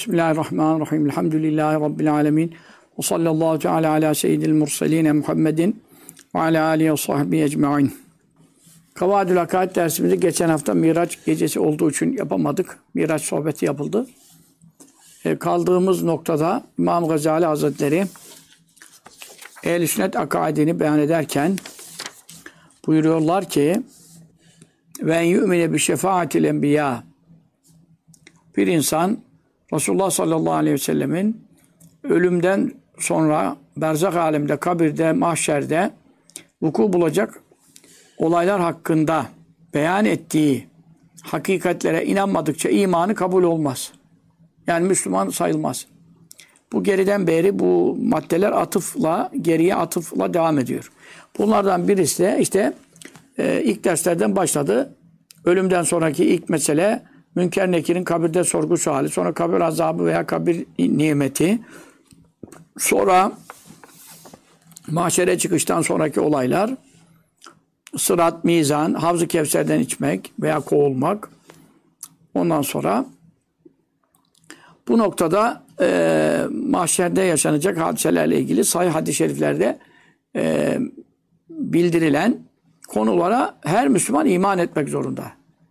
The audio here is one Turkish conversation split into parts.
Bismillahirrahmanirrahim. Elhamdülillahi Rabbil alemin. Ve sallallahu teala ala seyyidil murseline Muhammedin ve ala alihi ve sahbihi ecma'in. Kavadül Hakaid dersimizi geçen hafta Miraç gecesi olduğu için yapamadık. Miraç sohbeti yapıldı. Kaldığımız noktada İmam Gazali Hazretleri Ehl-i Sünnet akaidini beyan ederken buyuruyorlar ki ve en yu'mine bi şefaatil enbiya, bir insan Resulullah sallallahu aleyhi ve sellemin ölümden sonra berzak alemde, kabirde, mahşerde vuku bulacak olaylar hakkında beyan ettiği hakikatlere inanmadıkça imanı kabul olmaz. Yani Müslüman sayılmaz. Bu geriden beri bu maddeler geriye atıfla devam ediyor. Bunlardan birisi de işte ilk derslerden başladı. Ölümden sonraki ilk mesele Münker Nekir'in kabirde sorgu suali, sonra kabir azabı veya kabir nimeti, sonra mahşere çıkıştan sonraki olaylar, sırat, mizan, Havz-ı Kevser'den içmek veya kovulmak. Ondan sonra bu noktada mahşerde yaşanacak hadiselerle ilgili sahih hadis-i şeriflerde bildirilen konulara her Müslüman iman etmek zorunda.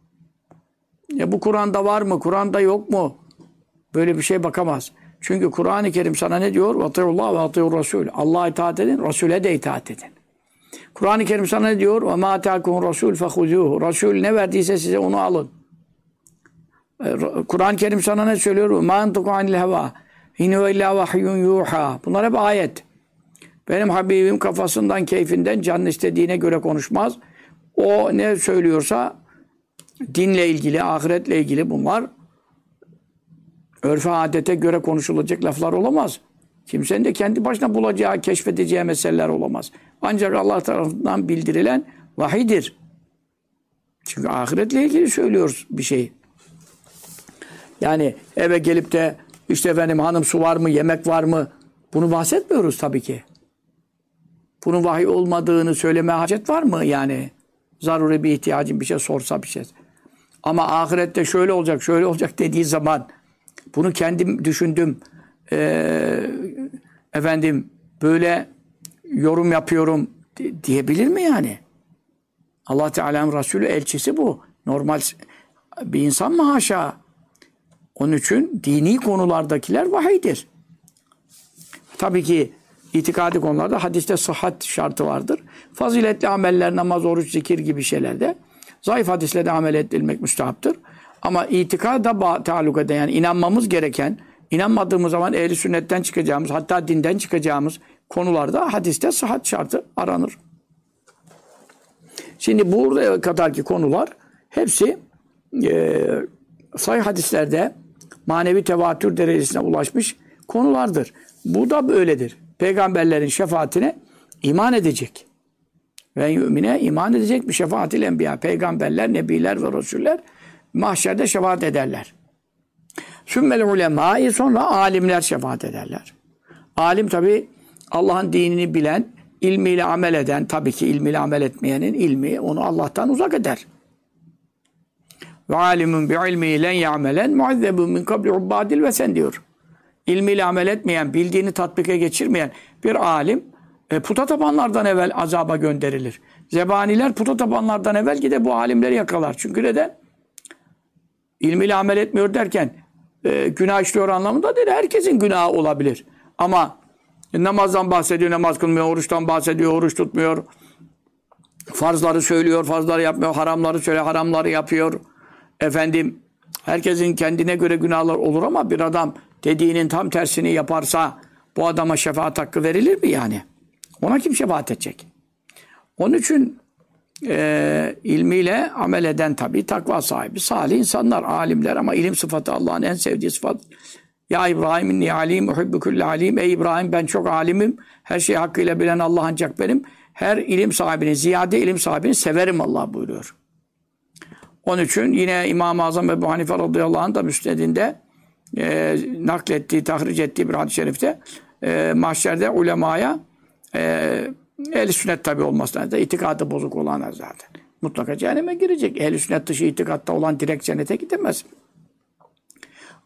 Bu Kur'an'da var mı? Kur'an'da yok mu? Böyle bir şey bakamaz. Çünkü Kur'an-ı Kerim sana ne diyor? وَاطِعُوا ve وَاطِعُوا Rasul. Allah'a itaat edin, Resul'e de itaat edin. Kur'an-ı Kerim sana ne diyor? وَمَا اَتَاكُمْ Rasul فَخُذُوهُ. Resul ne verdiyse size onu alın. Kur'an-ı Kerim sana ne söylüyor? مَا اَنْتُقُ عَنِ الْهَوَى اِنْهُ اِلَّا وَحْيٌ يُوحَى. Bunlar hep ayet. Benim Habibim kafasından, keyfinden, canın istediğine göre konuşmaz. O ne söylüyorsa dinle ilgili, ahiretle ilgili bunlar örfe adete göre konuşulacak laflar olamaz. Kimsenin de kendi başına bulacağı, keşfedeceği meseleler olamaz. Ancak Allah tarafından bildirilen vahidir. Çünkü ahiretle ilgili söylüyoruz bir şey. Yani eve gelip de işte efendim hanım su var mı, yemek var mı? Bunu bahsetmiyoruz tabii ki. Bunun vahiy olmadığını söylemeye hacet var mı yani? Zaruri bir ihtiyacın bir şey sorsa bir şey. Ama ahirette şöyle olacak, şöyle olacak dediği zaman bunu kendim düşündüm. Efendim böyle yorum yapıyorum diyebilir mi yani? Allah Teala'nın Resulü elçisi bu. Normal bir insan mı haşa? Onun için dini konulardakiler vahiydir. Tabii ki itikadi konularda hadiste sıhhat şartı vardır. Faziletli ameller, namaz, oruç, zikir gibi şeylerde zayıf hadisle de amel edilmek müstahaptır. Ama itikada taalluk eden, yani inanmamız gereken, inanmadığımız zaman ehli sünnetten çıkacağımız, hatta dinden çıkacağımız konularda hadiste sıhhat şartı aranır. Şimdi buraya kadarki konular hepsi sahih hadislerde manevi tevatür derecesine ulaşmış konulardır. Bu da böyledir. Peygamberlerin şefaatine iman edecek. Ve yümine iman edecek bir şefaatil enbiya. Peygamberler, nebiler ve resuller mahşerde şefaat ederler. Sümmel ulemâ, sonra alimler şefaat ederler. Alim tabi Allah'ın dinini bilen, ilmiyle amel eden, tabii ki ilmiyle amel etmeyenin ilmi onu Allah'tan uzak eder. Ve alimun bi ilmihi len ya'melen muazzebun min kabli ubbadil vesen diyor. İlmiyle amel etmeyen, bildiğini tatbike geçirmeyen bir alim puta tapanlardan evvel azaba gönderilir. Zebaniler puta tapanlardan evvel gide bu alimleri yakalar. Çünkü neden? İlmiyle amel etmiyor derken günah işliyor anlamında değil. Herkesin günahı olabilir. Ama namazdan bahsediyor, namaz kılmıyor. Oruçtan bahsediyor, oruç tutmuyor. Farzları söylüyor, farzları yapmıyor. Haramları söylüyor, haramları yapıyor. Efendim, herkesin kendine göre günahlar olur ama bir adam dediğinin tam tersini yaparsa bu adama şefaat hakkı verilir mi yani? Ona kim şefaat edecek? Onun için ilmiyle amel eden tabii takva sahibi, salih insanlar, alimler, ama ilim sıfatı Allah'ın en sevdiği sıfat. Ya İbrahim inni alim, uhibbu kulle alim. Ey İbrahim, ben çok alimim. Her şeyi hakkıyla bilen Allah ancak benim. Her ilim sahibini, ziyade ilim sahibini severim Allah buyuruyor. Onun için yine İmam-ı Azam Ebu Hanife radıyallahu anh da müsnedinde naklettiği, tahric ettiği bir hadis-i şerifte mahşerde ulemaya ehl-i sünnet tabi olmasına da itikadı bozuk olana zaten mutlaka cehenneme girecek. Ehl-i sünnet dışı itikatta olan direkt cennete gidemez.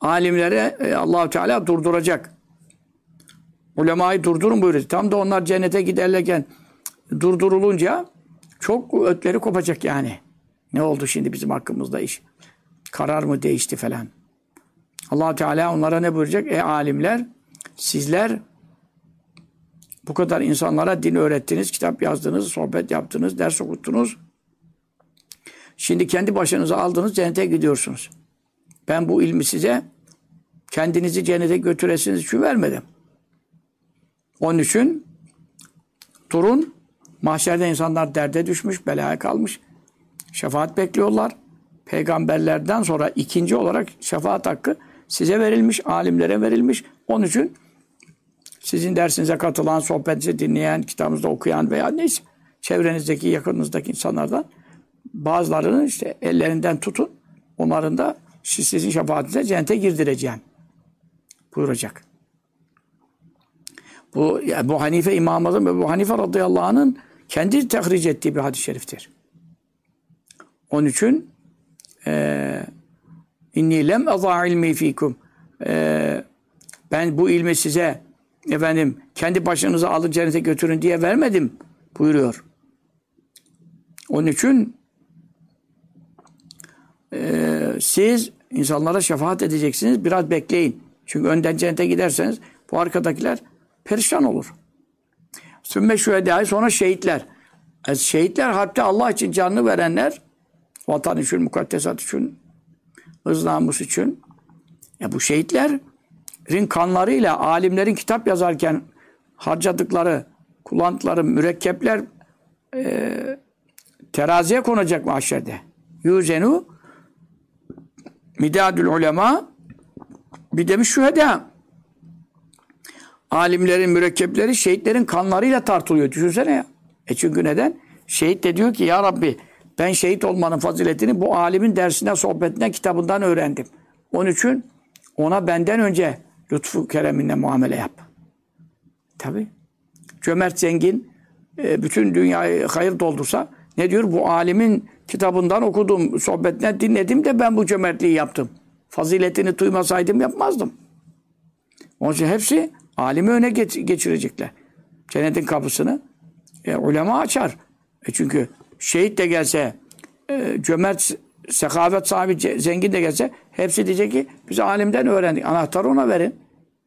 alimlere Allahu Teala durduracak. Ulemayı durdurun buyuruyor. Tam da onlar cennete giderlerken durdurulunca çok ötleri kopacak yani. Ne oldu şimdi bizim hakkımızda iş? Karar mı değişti falan. Allah Teala onlara ne buyuracak? Alimler, sizler bu kadar insanlara din öğrettiniz, kitap yazdınız, sohbet yaptınız, ders okuttunuz. Şimdi kendi başınıza aldınız, cennete gidiyorsunuz. Ben bu ilmi size kendinizi cennete götüresiniz için vermedim. Onun için durun. Mahşerde insanlar derde düşmüş, belaya kalmış. Şefaat bekliyorlar. Peygamberlerden sonra ikinci olarak şefaat hakkı size verilmiş, alimlere verilmiş. Onun için sizin dersinize katılan, sohbetinizi dinleyen, kitabınızda okuyan veya neyse çevrenizdeki, yakınınızdaki insanlardan bazılarını işte ellerinden tutun. Onların da sizin şefaatinize cennete girdireceğim buyuracak. Bu Ebu Hanife İmam-ı Azam Ebu Hanife radıyallahu anh'ın kendi tehric ettiği bir hadis-i şeriftir. Onun için inni lem azâ ilmi fîkum ben bu ilmi size efendim kendi başınıza alın cennete götürün diye vermedim buyuruyor. Onun için siz insanlara şefaat edeceksiniz. Biraz bekleyin. Çünkü önden cennete giderseniz bu arkadakiler perişan olur. Sümme şühedâi sonra şehitler. Şehitler harpte Allah için canını verenler vatan için, mukaddesat için, hız namus için. Bu şehitlerin kanlarıyla alimlerin kitap yazarken harcadıkları, kullandıkları mürekkepler teraziye konacak mahşerde. Yüzenu midadül ulema bir demiş şühedâ. Alimlerin mürekkepleri şehitlerin kanlarıyla tartılıyor. Düşünsene ya. Çünkü neden? Şehit de diyor ki ya Rabbi ben şehit olmanın faziletini bu alimin dersinden, sohbetinden, kitabından öğrendim. Onun için ona benden önce lütfu kereminle muamele yap. Tabii. Cömert zengin bütün dünyayı hayır doldursa ne diyor? Bu alimin kitabından okudum, sohbetinden dinledim de ben bu cömertliği yaptım. Faziletini duymasaydım yapmazdım. Onun için hepsi alimi öne geçirecekler. Cennetin kapısını ulema açar. Çünkü şehit de gelse, cömert, sekavet sahibi, zengin de gelse hepsi diyecek ki biz alimden öğrendik. Anahtarı ona verin.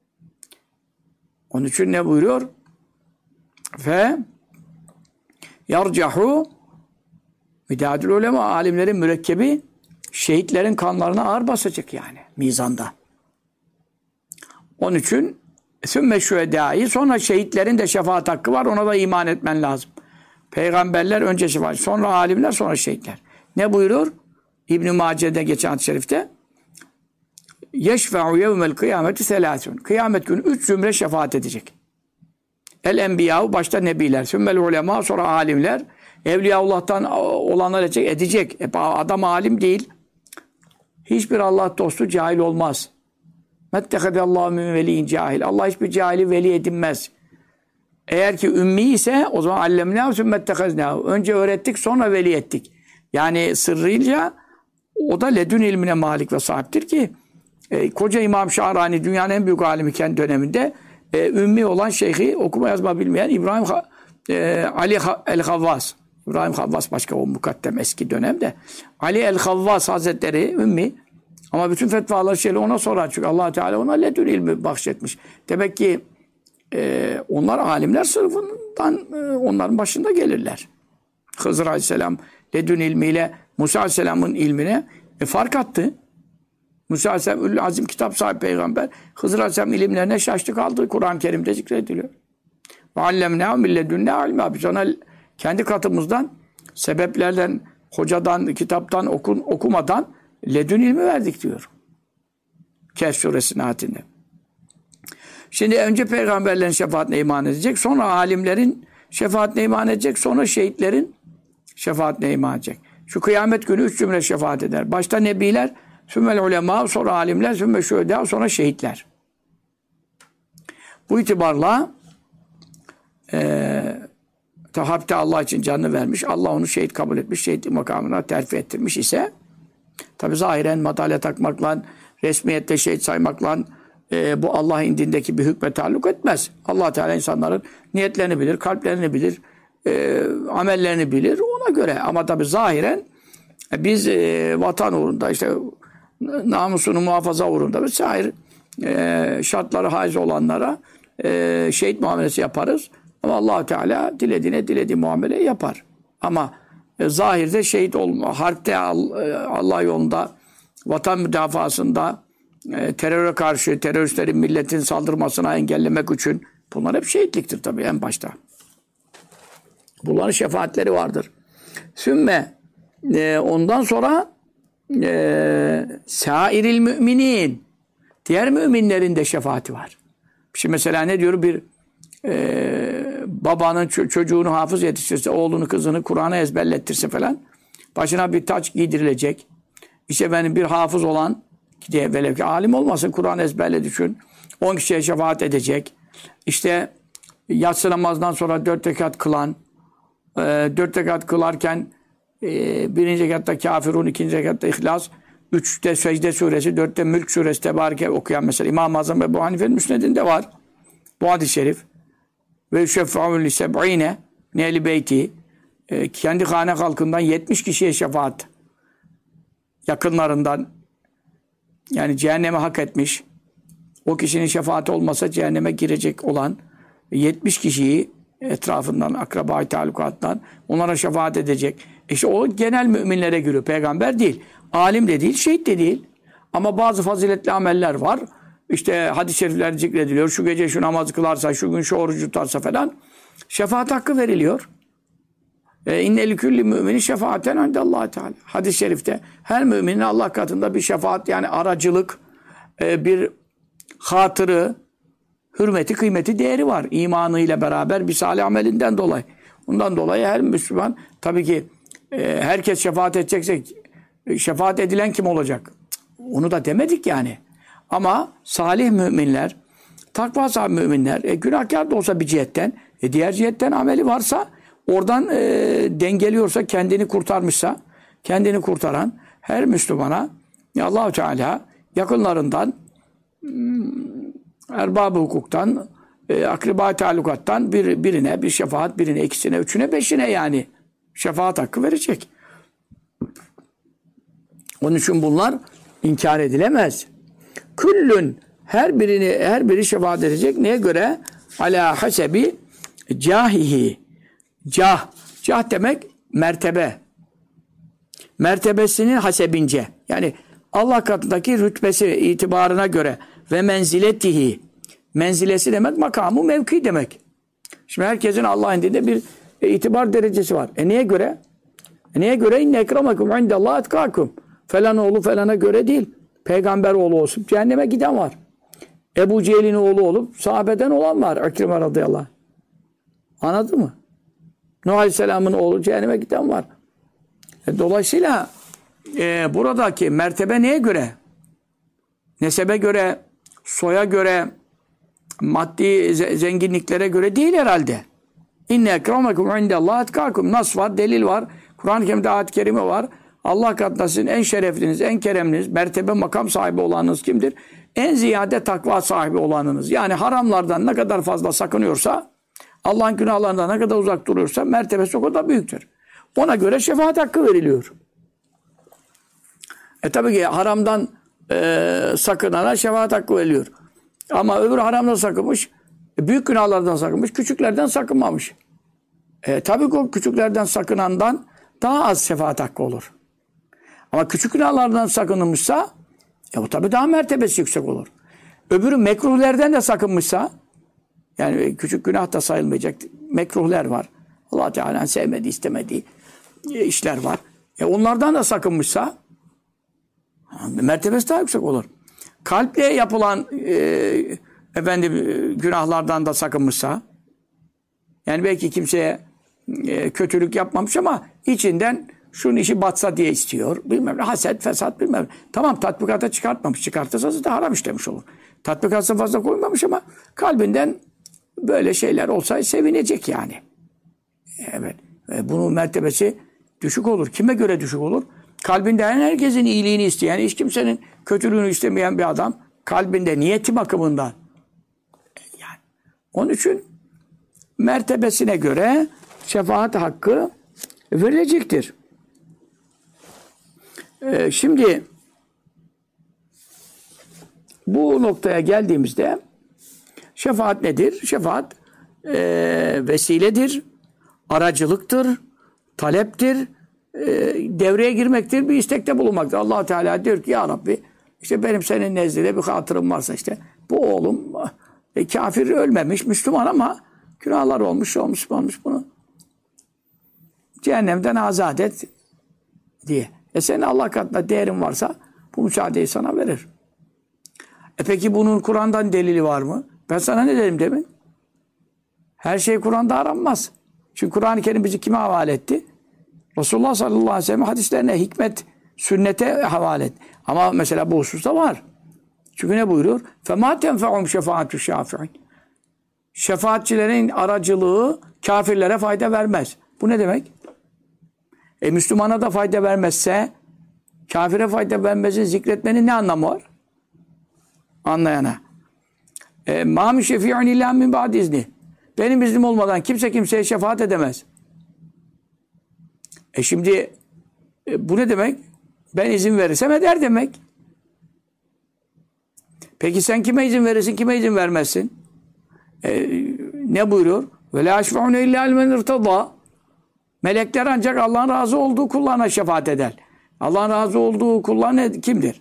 Onun için ne buyuruyor? Ve yarcahu midadül ulema alimlerin mürekkebi şehitlerin kanlarına ağır basacak yani mizanda. Onun için sümme şühedâi sonra şehitlerin de şefaat hakkı var. Ona da iman etmen lazım. Peygamberler önce şefaat, sonra alimler, sonra şehitler. Ne buyuruyor? İbn-i Mace'de geçen hadis-i şerifte yeşfe'u yevmel kıyameti selâsûn. Kıyamet günü 3 zümre şefaat edecek. El enbiyâhu başta nebiler, sümmel ulema sonra alimler, Evliyaullah'tan olanlar edecek. Adam alim değil. Hiçbir Allah dostu cahil olmaz. Mettehedallahu min veliyin cahil. Allah hiçbir cahili veli edinmez. Eğer ki ümmi ise o zaman allemnâhu sümmetteheznâhu. Önce öğrettik sonra veli ettik. Yani sırrıyla o da ledün ilmine malik ve sahiptir ki koca İmam Şahrani dünyanın en büyük alimi kendi döneminde ümmi olan şeyhi okuma yazma bilmeyen İbrahim Ali el-Havvas. İbrahim Havvas başka o mukaddem eski dönemde. Ali el-Havvas Hazretleri ümmi ama bütün fetvaları şeyle ona sorar. Çünkü Allah Teala ona ledün ilmi bahşetmiş. Demek ki onlar alimler sınıfından onların başında gelirler. Hızır Aleyhisselam ledün ilmiyle Musa Aleyhisselam'ın ilmine fark attı. Musa Aleyhisselam Ül Azim kitap sahibi peygamber. Hızır Aleyhisselam ilimlerine şaştı kaldı. Kur'an-ı Kerim'de zikrediliyor. Ve allemnâhu min ledünnâ almâ. Biz ona kendi katımızdan sebeplerden, hocadan, kitaptan okumadan ledün ilmi verdik diyor. Kehf suresinin ayetinde. Şimdi önce peygamberlerin şefaatine iman edecek, sonra alimlerin şefaatine iman edecek, sonra şehitlerin şefaatine iman edecek. Şu kıyamet günü 3 cümle şefaat eder. Başta nebiler, sümmel ulema, sonra alimler, sümme şühedâ, sonra şehitler. Bu itibarla harpte Allah için canını vermiş, Allah onu şehit kabul etmiş, şehitlik makamına terfi ettirmiş ise tabi zahiren madalya takmakla resmiyette şehit saymakla bu Allah indindeki bir hükme taalluk etmez. Allah Teala insanların niyetlerini bilir, kalplerini bilir, amellerini bilir ona göre. Ama tabi zahiren biz vatan uğrunda işte namusunu muhafaza uğrunda vesaire şartları haiz olanlara şehit muamelesi yaparız. Ama Allah Teala dilediği muamele yapar. Ama zahirde şehit olma, harpte Allah yolunda, vatan müdafasında, teröre karşı, teröristlerin milletin saldırmasına engellemek için bunlar hep şehitliktir tabii en başta. Bunların şefaatleri vardır. Sümme ondan sonra sairil müminin, diğer müminlerin de şefaati var. Şimdi mesela ne diyor bir babanın çocuğunu hafız yetiştirse, oğlunu kızını Kur'an'ı ezberlettirse falan başına bir taç giydirilecek. İşte benim bir hafız olan diye velev ki alim olmasın Kur'an ezberle düşün. 10 kişiye şefaat edecek. İşte yatsı namazdan sonra 4 rekat kılan 4 rekat kılarken birinci rekatta Kafirun, ikinci rekatta İhlas, 3'te Secde suresi, 4'te Mülk suresi Tebareke okuyan mesela İmam-ı Azam ve Ebu Hanife'nin müsnedinde var. Bu hadis-i şerif. Ve şefa'un li seb'ine nehli beyti, kendi hane halkından 70 kişiye şefaat, yakınlarından, yani cehenneme hak etmiş, o kişinin şefaati olmasa cehenneme girecek olan 70 kişiyi etrafından, akraba-i talukattan onlara şefaat edecek. İşte o genel müminlere giriyor. Peygamber değil. Alim de değil, şehit de değil. Ama bazı faziletli ameller var. İşte hadis-i şerifler zikrediliyor. Şu gece şu namazı kılarsa, şu gün şu orucu tutarsa falan şefaat hakkı veriliyor. İnne likülli müminin şefaaten indallâhi Teâlâ. Hadis-i şerifte her müminin Allah katında bir şefaat, yani aracılık, bir hatırı, hürmeti, kıymeti, değeri var. İmanıyla beraber bir salih amelinden dolayı. Bundan dolayı her Müslüman tabii ki herkes şefaat edecekse şefaat edilen kim olacak? Onu da demedik yani. Ama salih müminler, takva sahibi müminler, günahkar da olsa bir cihetten, diğer cihetten ameli varsa, oradan dengeliyorsa, kendini kurtarmışsa, kendini kurtaran her Müslümana Allah-u Teala yakınlarından, erbab-ı hukuktan, akraba-i talukattan birine bir şefaat, birine, ikisine, üçüne, beşine yani şefaat hakkı verecek. Onun için bunlar inkar edilemez. Küllün, her biri şefaat edecek. Neye göre? Ala hasebi cahihi. Cah demek mertebe. Mertebesinin hasebince. Yani Allah katındaki rütbesi, itibarına göre ve menziletihi. Menzilesi demek makamı, mevki demek. Şimdi herkesin Allah indinde bir itibar derecesi var. Neye göre? Neye göre? İnne ekramakum indallah etkakum. Falan oğlu falana göre değil. Peygamber oğlu olsun cehenneme giden var. Ebu Cehil'in oğlu olup sahabeden olan var. Ekrime radıyallahu anh. Anladın mı? Nuh Aleyhisselam'ın oğlu cehenneme giden var. Dolayısıyla buradaki mertebe neye göre? Nesebe göre, soya göre, maddi zenginliklere göre değil herhalde. İnne ekramakum indallah etkakum. Nas var, delil var. Kur'an-ı Kerim'de ayet-i kerime var. Allah katında sizin en şerefliniz, en keremliniz, mertebe, makam sahibi olanınız kimdir? En ziyade takva sahibi olanınız. Yani haramlardan ne kadar fazla sakınıyorsa, Allah'ın günahlarından ne kadar uzak duruyorsa mertebesi o kadar büyüktür. Ona göre şefaat hakkı veriliyor. Tabii ki haramdan sakınana şefaat hakkı veriliyor. Ama öbür haramdan sakınmış, büyük günahlardan sakınmış, küçüklerden sakınmamış. Tabii ki o küçüklerden sakınandan daha az şefaat hakkı olur. Ama küçük günahlardan sakınılmışsa o tabii daha mertebesi yüksek olur. Öbürü mekruhlerden de sakınmışsa, yani küçük günah da sayılmayacak mekruhler var. Allah Teala'nın sevmediği, istemediği işler var. Onlardan da sakınmışsa mertebesi daha yüksek olur. Kalple yapılan günahlardan da sakınmışsa, yani belki kimseye kötülük yapmamış ama içinden şunun işi batsa diye istiyor. Bilmem ne, haset, fesat bilmem ne. Tamam, tatbikata çıkartmamış. Çıkartırsa zaten haram işlemiş olur. Tatbikata fazla koymamış ama kalbinden böyle şeyler olsa sevinecek yani. Evet. Bunun mertebesi düşük olur. Kime göre düşük olur? Kalbinden herkesin iyiliğini isteyen, hiç kimsenin kötülüğünü istemeyen bir adam, kalbinde niyeti bakımından. Yani onun için mertebesine göre şefaat hakkı verilecektir. Şimdi bu noktaya geldiğimizde şefaat nedir? Şefaat vesiledir, aracılıktır, taleptir, devreye girmektir, bir istekte bulunmaktır. Allah Teala diyor ki ya Rabbi işte benim senin nezdinde bir hatırım varsa işte bu oğlum kafir ölmemiş, Müslüman ama günahlar olmuş bunu cehennemden azat et diye. Senin Allah katında değerin varsa bu müsaadeyi sana verir. Peki bunun Kur'an'dan delili var mı? Ben sana ne dedim demin? Her şey Kur'an'da aranmaz. Çünkü Kur'an-ı Kerim bizi kime havale etti? Resulullah sallallahu aleyhi ve sellem hadislerine, hikmet, sünnete havale etti. Ama mesela bu hususta var. Çünkü ne buyuruyor? فَمَا تَنْفَعُمْ شَفَاعَةُ الشَّافِعِينَ Şefaatçilerin aracılığı kafirlere fayda vermez. Bu ne demek? Müslümana da fayda vermezse kafire fayda vermezini zikretmenin ne anlamı var? Anlayana. مَا مِنْ شَفِيعٌ اِلَّا مِنْ بَعْدِ izni. Benim iznim olmadan kimse kimseye şefaat edemez. Şimdi bu ne demek? Ben izin verirsem eder demek. Peki sen kime izin verirsin, kime izin vermezsin? Ne buyuruyor? وَلَا يَشْفَعُونَ اِلَّا لِمَنْ اِرْتَضَى Melekler ancak Allah'ın razı olduğu kullarına şefaat eder. Allah'ın razı olduğu kullar kimdir?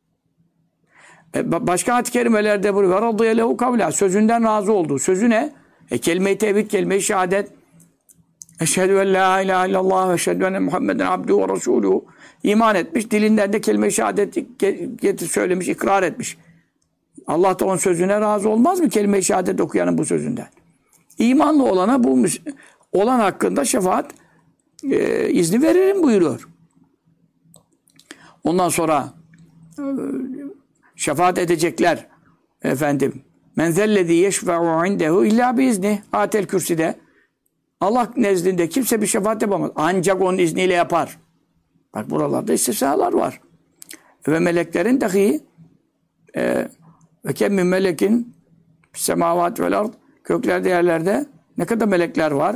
Başka ayet-i kerimelerde buyuruyor. وَرَضُّيَ لَهُ قَوْلًا Sözünden razı olduğu. Sözü ne? Kelime-i tevhid, kelime-i şehadet. Eşhedü en la ilahe illallah ve eşhedü enne Muhammeden abduhu ve resuluhu. İman etmiş. Dilinden de kelime-i şehadeti söylemiş, ikrar etmiş. Allah da onun sözüne razı olmaz mı? Kelime-i şehadet okuyanın bu sözünden. İmanlı olana bu olan hakkında şefaat izni veririm buyuruyor. Ondan sonra şefaat edecekler efendim. Men zellezî yeşfe'u indehu illâ biizni. Ayetel Kürsi'de Allah nezdinde kimse bir şefaat yapamaz. Ancak onun izniyle yapar. Bak buralarda istisnalar var. Ve meleklerin dahi ve kemmün melekin semâvât vel ard göklerde yerlerde ne kadar melekler var?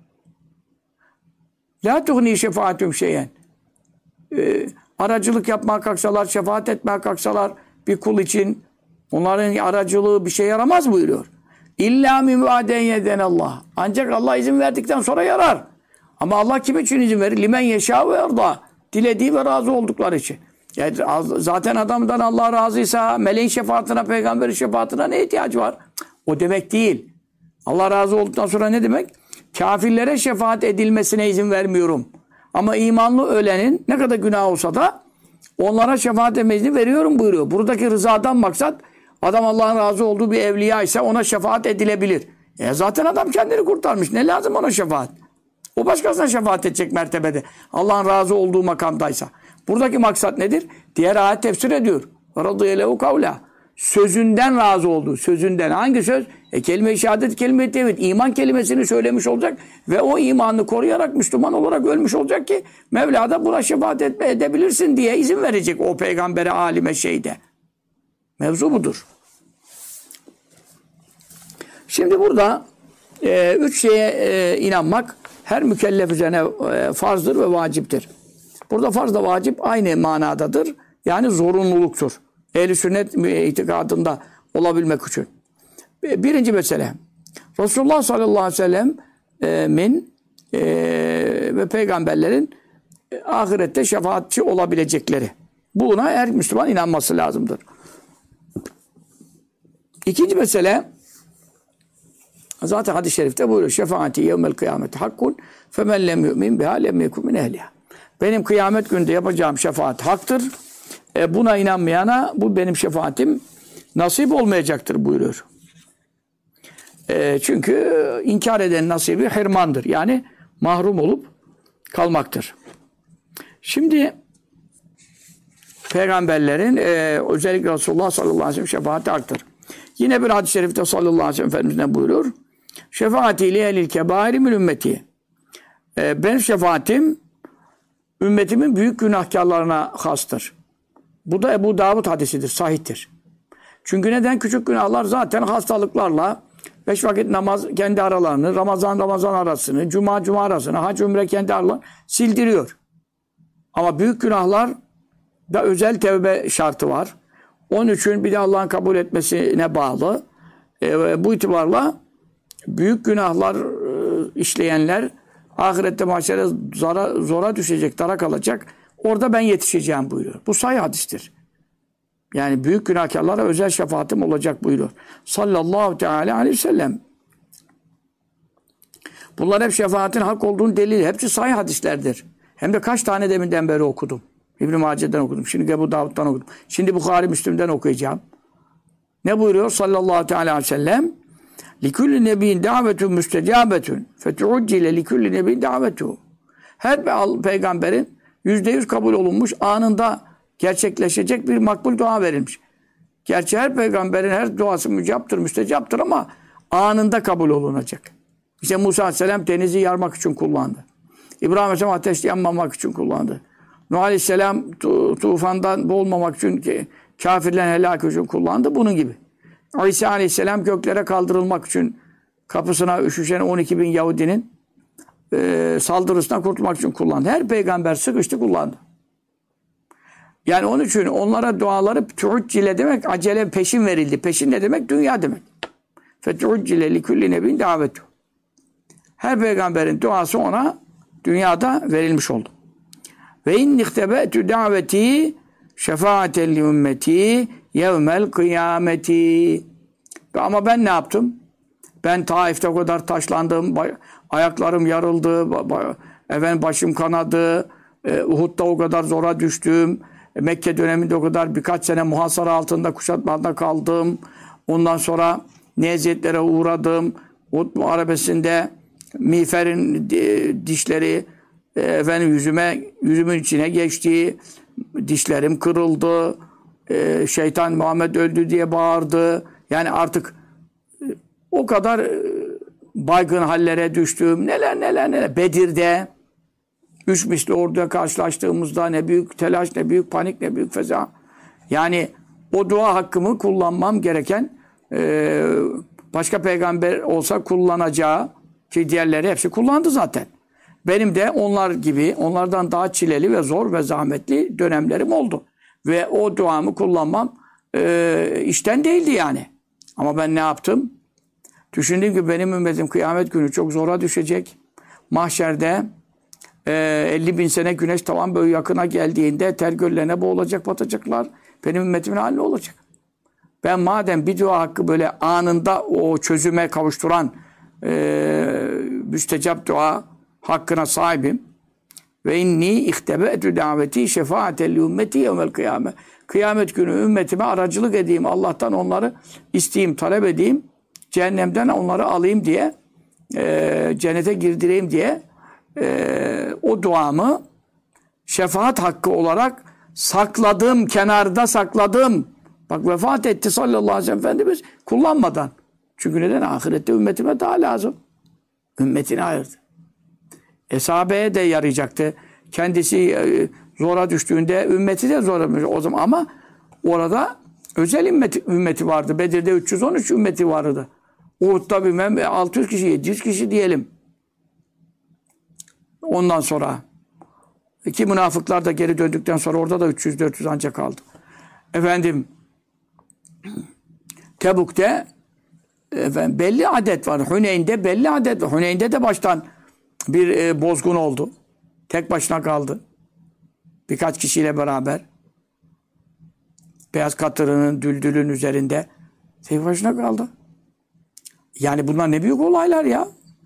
La tuhni şefaatüm şeyen. Aracılık yapmaya kalksalar, şefaat etmeye kalksalar bir kul için onların aracılığı bir şey yaramaz buyuruyor. İlla mimvaden yeden Allah. Ancak Allah izin verdikten sonra yarar. Ama Allah kim için izin verir? Limen yeşâ ve erda. Dilediği ve razı oldukları için. Yani zaten adamdan Allah razıysa meleğin şefaatine, peygamberin şefaatine ne ihtiyacı var? O demek değil. Allah razı olduktan sonra ne demek? Kafirlere şefaat edilmesine izin vermiyorum. Ama imanlı ölenin ne kadar günah olsa da onlara şefaat etmesini veriyorum buyuruyor. Buradaki rızadan maksat adam Allah'ın razı olduğu bir evliya ise ona şefaat edilebilir. Zaten adam kendini kurtarmış. Ne lazım ona şefaat? O başkasına şefaat edecek mertebede. Allah'ın razı olduğu makamdaysa. Buradaki maksat nedir? Diğer ayet tefsir ediyor. وَرَضُيَ لَهُ قَوْلًا Sözünden razı olduğu. Sözünden. Hangi söz? Kelime-i şehadet, kelime-i tevhid. İman kelimesini söylemiş olacak ve o imanını koruyarak Müslüman olarak ölmüş olacak ki Mevla da buna şefaat edebilirsin diye izin verecek o peygambere, alime, şeyde. Mevzu budur. Şimdi burada 3 şeye inanmak her mükellef üzerine farzdır ve vaciptir. Burada farz da vacip aynı manadadır. Yani zorunluluktur. Ehl-i sünnet itikadında olabilmek için. Birinci mesele. Resulullah sallallahu aleyhi ve sellem'in ve peygamberlerin ahirette şefaatçi olabilecekleri. Buna her Müslüman inanması lazımdır. İkinci mesele zaten hadis-i şerifte buyuruyor. Şefaati yevmel kıyameti hakkun femen lem yu'min biha lem yekun min ehliha. Benim kıyamet gününde yapacağım şefaat haktır. Buna inanmayana bu benim şefaatim nasip olmayacaktır buyuruyor. Çünkü inkar edenin nasibi hirmandır. Yani mahrum olup kalmaktır. Şimdi peygamberlerin özellikle Resulullah sallallahu aleyhi ve sellem şefaati haktır. Yine bir hadis-i şerifte sallallahu aleyhi ve sellem Efendimiz'den buyuruyor. Şefaati li ehlil kebairi min ümmeti. Benim şefaatim ümmetimin büyük günahkarlarına hastır. Bu da Ebu Davud hadisidir, sahihtir. Çünkü neden? Küçük günahlar zaten hastalıklarla 5 vakit namaz kendi aralarını, Ramazan arasını, Cuma arasını, hac ümre kendi aralarını sildiriyor. Ama büyük günahlar da özel tevbe şartı var. Onun için bir de Allah'ın kabul etmesine bağlı. Bu itibarla büyük günahlar işleyenler ahirette mahşere zora düşecek, dara kalacak. Orada ben yetişeceğim buyuruyor. Bu sahih hadistir. Yani büyük günahkarlara özel şefaatim olacak buyuruyor. Sallallahu teala aleyhi ve sellem. Bunlar hep şefaatin hak olduğunu delil. Hepsi sahih hadislerdir. Hem de kaç tane deminden beri okudum. İbn-i Mace'den okudum. Şimdi Ebu Davud'dan okudum. Şimdi Bukhari Müslim'den okuyacağım. Ne buyuruyor sallallahu teala aleyhi ve sellem? لِكُلِّ نَب۪ينَ دَعْوَةٌ مُسْتَجَابَةٌ فَتُعُجِّلَ لِكُلِّ نَب۪ينَ دَعْوَةُ. Her peygamberin %100 kabul olunmuş, anında gerçekleşecek bir makbul dua verilmiş. Gerçi her peygamberin her duası mücaptır, müstecaptır ama anında kabul olunacak. İşte Musa Aleyhisselam denizi yarmak için kullandı. İbrahim Aleyhisselam ateşte yanmamak için kullandı. Nuh Aleyhisselam tufandan boğulmamak için, kafirlerin helak için kullandı. Bunun gibi. İsa Aleyhisselam göklere kaldırılmak için kapısına üşüşen 12.000 Yahudinin saldırısından kurtulmak için kullandı. Her peygamber sıkıştı kullandı. Yani onun için onlara duaları tuuccile demek acele peşin verildi. Peşin ne demek? Dünya demek. Fetuuccile likulli nebin davetu. Her peygamberin duası ona dünyada verilmiş oldu. Ve in ihtebe'tü daveti şefaaten li ümmeti yevmel kıyameti. Ama ben ne yaptım? Ben Taif'te o kadar taşlandım, ayaklarım yarıldı, başım kanadı, Uhud'da o kadar zora düştüm, Mekke döneminde o kadar birkaç sene muhasara altında, kuşatmada kaldım. Ondan sonra ne eziyetlere uğradım. Uhud Muharebesi'nde miğferin dişleri yüzümün içine geçti. Dişlerim kırıldı. Şeytan Muhammed öldü diye bağırdı. Yani artık o kadar baygın hallere düştüm. Neler. Bedir'de 3 misli orduya karşılaştığımızda ne büyük telaş, ne büyük panik, ne büyük feza. Yani o dua hakkımı kullanmam gereken başka peygamber olsa kullanacağı, ki diğerleri hepsi kullandı zaten. Benim de onlar gibi, onlardan daha çileli ve zor ve zahmetli dönemlerim oldu. Ve o duamı kullanmam işten değildi yani. Ama ben ne yaptım? Düşündüm ki benim ümmetim kıyamet günü çok zora düşecek. Mahşerde 50.000 sene güneş tavan böyle yakına geldiğinde ter göllerine boğulacak, batacaklar. Benim ümmetimin hali ne olacak? Ben madem bir dua hakkı böyle anında o çözüme kavuşturan müstecap dua hakkına sahibim. Ve inni ihtebe'tü daveti şefaaten li ümmeti yevmel kıyamet. Kıyamet günü ümmetime aracılık edeyim. Allah'tan onları isteyeyim, talep edeyim. Cehennemden onları alayım diye, cennete girdireyim diye o duamı şefaat hakkı olarak sakladım, kenarda sakladım. Bak vefat etti sallallahu aleyhi ve sellem Efendimiz kullanmadan. Çünkü neden? Ahirette ümmetime daha lazım. Ümmetini ayırdı. Sahabeye de yarayacaktı. Kendisi zora düştüğünde ümmeti de zora düşmüş o zaman. Ama orada özel ümmeti vardı. Bedir'de 313 ümmeti vardı. Uhud'da bilmem 600 kişi, 700 kişi diyelim. Ondan sonra ki münafıklar da geri döndükten sonra orada da 300-400 ancak kaldı. Efendim Tebuk'te belli adet var. Huneyn'de belli adet var. Huneyn'de de baştan bir bozgun oldu. Tek başına kaldı. Birkaç kişiyle beraber. Beyaz katırının, düldülün üzerinde. Tek başına kaldı. Yani bunlar ne büyük olaylar ya.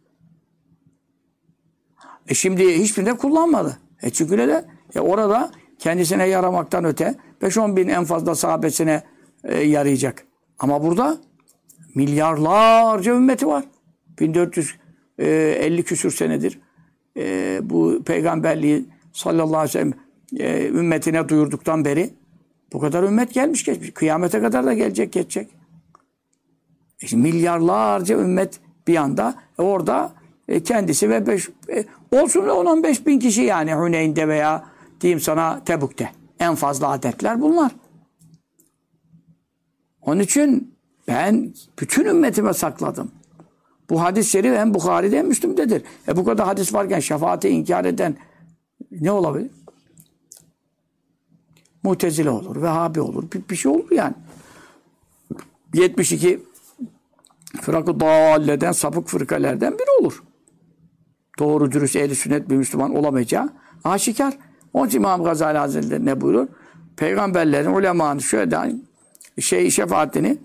Şimdi hiçbirinde kullanmadı. Çünkü neden? Orada kendisine yaramaktan öte 5-10 bin en fazla sahabesine yarayacak. Ama burada milyarlarca ümmeti var. 1450 küsür senedir bu peygamberliği sallallahu aleyhi ve sellem ümmetine duyurduktan beri bu kadar ümmet gelmiş geçmiş. Kıyamete kadar da gelecek geçecek. Milyarlarca ümmet bir anda orada kendisi ve olsun 10-15 bin kişi yani Huneyn'de veya diyeyim sana Tebük'te. En fazla adetler bunlar. Onun için ben bütün ümmetime sakladım. Bu hadis-i şerif hem Bukhari'de hem Müslim'dedir. Bu kadar hadis varken şefaati inkar eden ne olabilir? Mu'tezile olur, Vehhabi olur, bir şey olur yani. 72 fırak-ı dâlleden, sapık fırkalerden biri olur. Doğru dürüst ehli sünnet bir Müslüman olamayacağı aşikar. Onun için İmam Gazali Hazretleri ne buyurur? Peygamberlerin, ulemanın şöyle şefaatini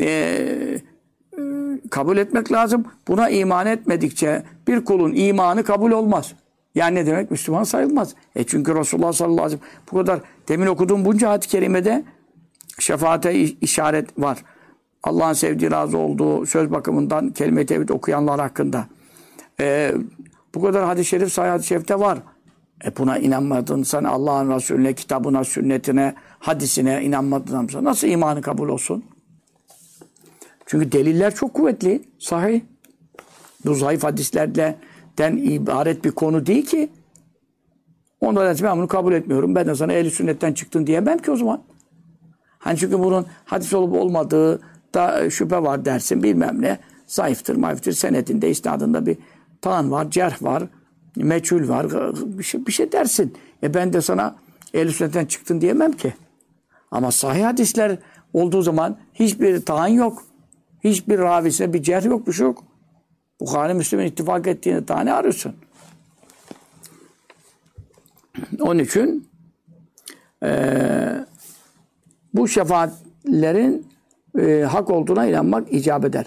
kabul etmek lazım. Buna iman etmedikçe bir kulun imanı kabul olmaz. Yani ne demek? Müslüman sayılmaz. Çünkü Resulullah sallallahu aleyhi ve sellem bu kadar demin okuduğum bunca ayet-i kerimede şefaate işaret var. Allah'ın sevdiği, razı olduğu söz bakımından kelime-i tevhid okuyanlar hakkında. Bu kadar hadis-i şerif, sahih hadis-i şerifte var. Buna inanmadın sen Allah'ın Resulüne, kitabına, sünnetine, hadisine inanmadın. Nasıl imanı kabul olsun? Çünkü deliller çok kuvvetli, sahih. Bu zayıf hadislerden ibaret bir konu değil ki. Ondan ben bunu kabul etmiyorum. Ben de sana ehl-i sünnetten çıktın diyemem ki o zaman. Hani çünkü bunun hadis olup olmadığı da şüphe var dersin bilmem ne. Zayıftır, mayıftır. Senedinde, isnadında bir taan var, cerh var, meçhul var. Bir şey dersin. Ben de sana ehl-i sünnetten çıktın diyemem ki. Ama sahih hadisler olduğu zaman hiçbir taan yok. Hiçbir ravisine bir cerh yok, bir şey yok. Bukhari Müslim'in ittifak ettiğini tane arıyorsun. Onun için bu şefaatlerin hak olduğuna inanmak icap eder.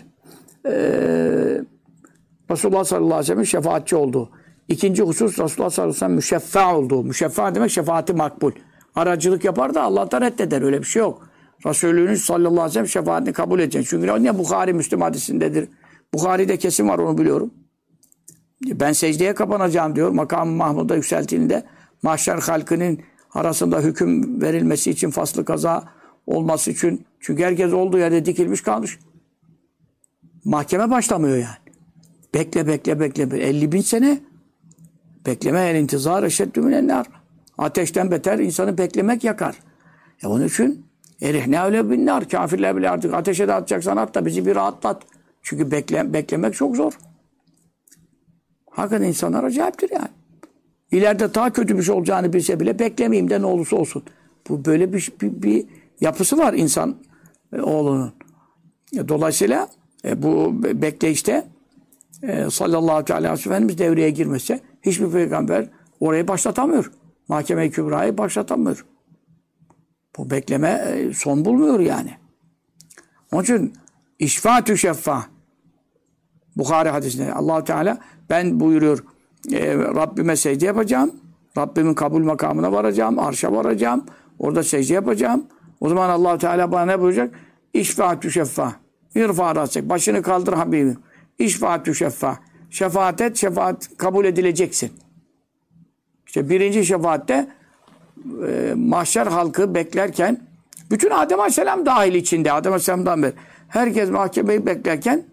Resulullah sallallahu aleyhi ve sellem şefaatçi oldu. İkinci husus Resulullah sallallahu aleyhi ve sellem müşeffa oldu. Müşeffa demek şefaati makbul. Aracılık yapar da Allah'tan reddeder. Öyle bir şey yok. Resulünün sallallahu aleyhi ve sellem şefaatini kabul edecek. Çünkü ne Bukhari Müslim hadisindedir. Bukhari'de kesin var onu biliyorum. Ben secdeye kapanacağım diyor. Makam-ı Mahmud'a yükseltildiğinde mahşer halkının arasında hüküm verilmesi için faslı kaza olması için. Çünkü herkes olduğu yerde dikilmiş kalmış. Mahkeme başlamıyor yani. Bekle. 50 bin sene. Bekleme el intizar eşeddü minennar. Ateşten beter insanı beklemek yakar. Onun için erihne öyle binnar. Kafirler bile artık ateşe de atacaksan at da bizi bir rahatlat. Çünkü beklemek çok zor. Hakikaten insanlar acayiptir yani. İleride daha kötü bir şey olacağını bilse bile beklemeyeyim de ne olursa olsun. Bu böyle bir yapısı var insan oğlunun. Dolayısıyla bu bekleyişte sallallahu aleyhi ve sellem devreye girmese hiçbir peygamber orayı başlatamıyor. Mahkeme-i Kübra'yı başlatamıyor. Bu bekleme son bulmuyor yani. Onun için işfaatü şeffa Bukhari hadisinde Allah Teala ben buyuruyor Rabbime secde yapacağım. Rabbimin kabul makamına varacağım. Arşa varacağım. Orada secde yapacağım. O zaman Allah Teala bana ne buyuracak? İşfaatü şeffa. İrfa rasek. Başını kaldır Habibim. İşfaatü şeffa. Şefaat et, şefaat kabul edileceksin. İşte birinci şefaatte mahşer halkı beklerken bütün Adem Aleyhisselam dahil içinde. Adem Aleyhisselam'dan beri. Herkes mahkemeyi beklerken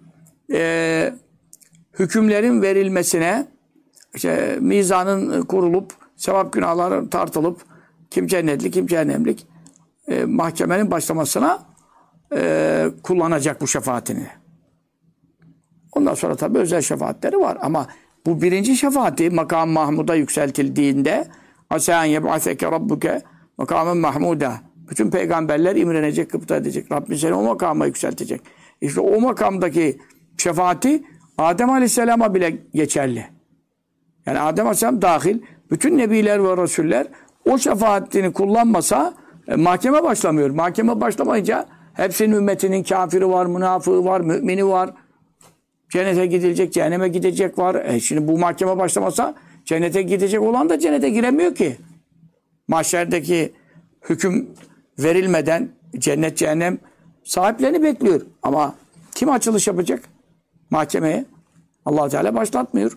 hükümlerin verilmesine işte mizanın kurulup sevap günahları tartılıp kim cennetlik kim cehennemlik mahkemenin başlamasına kullanacak bu şefaatini. Ondan sonra tabii özel şefaatleri var ama bu birinci şefaati makam Mahmud'a yükseltildiğinde Asen yeb'aseke rabbuke makamen mahmuda. Bütün peygamberler imrenecek, gıpta edecek. Rabbim seni o makama yükseltecek. İşte o makamdaki şefaati Adem Aleyhisselam'a bile geçerli. Yani Adem Aleyhisselam dahil bütün nebiler ve rasuller o şefaatini kullanmasa mahkeme başlamıyor. Mahkeme başlamayınca hepsinin ümmetinin kafiri var, münafığı var, mümini var. Cennete gidilecek, cehenneme gidecek var. Şimdi bu mahkeme başlamasa cennete gidecek olan da cennete giremiyor ki. Mahşerdeki hüküm verilmeden cennet, cehennem sahiplerini bekliyor. Ama kim açılış yapacak mahkemeye? Allah Teala başlatmıyor.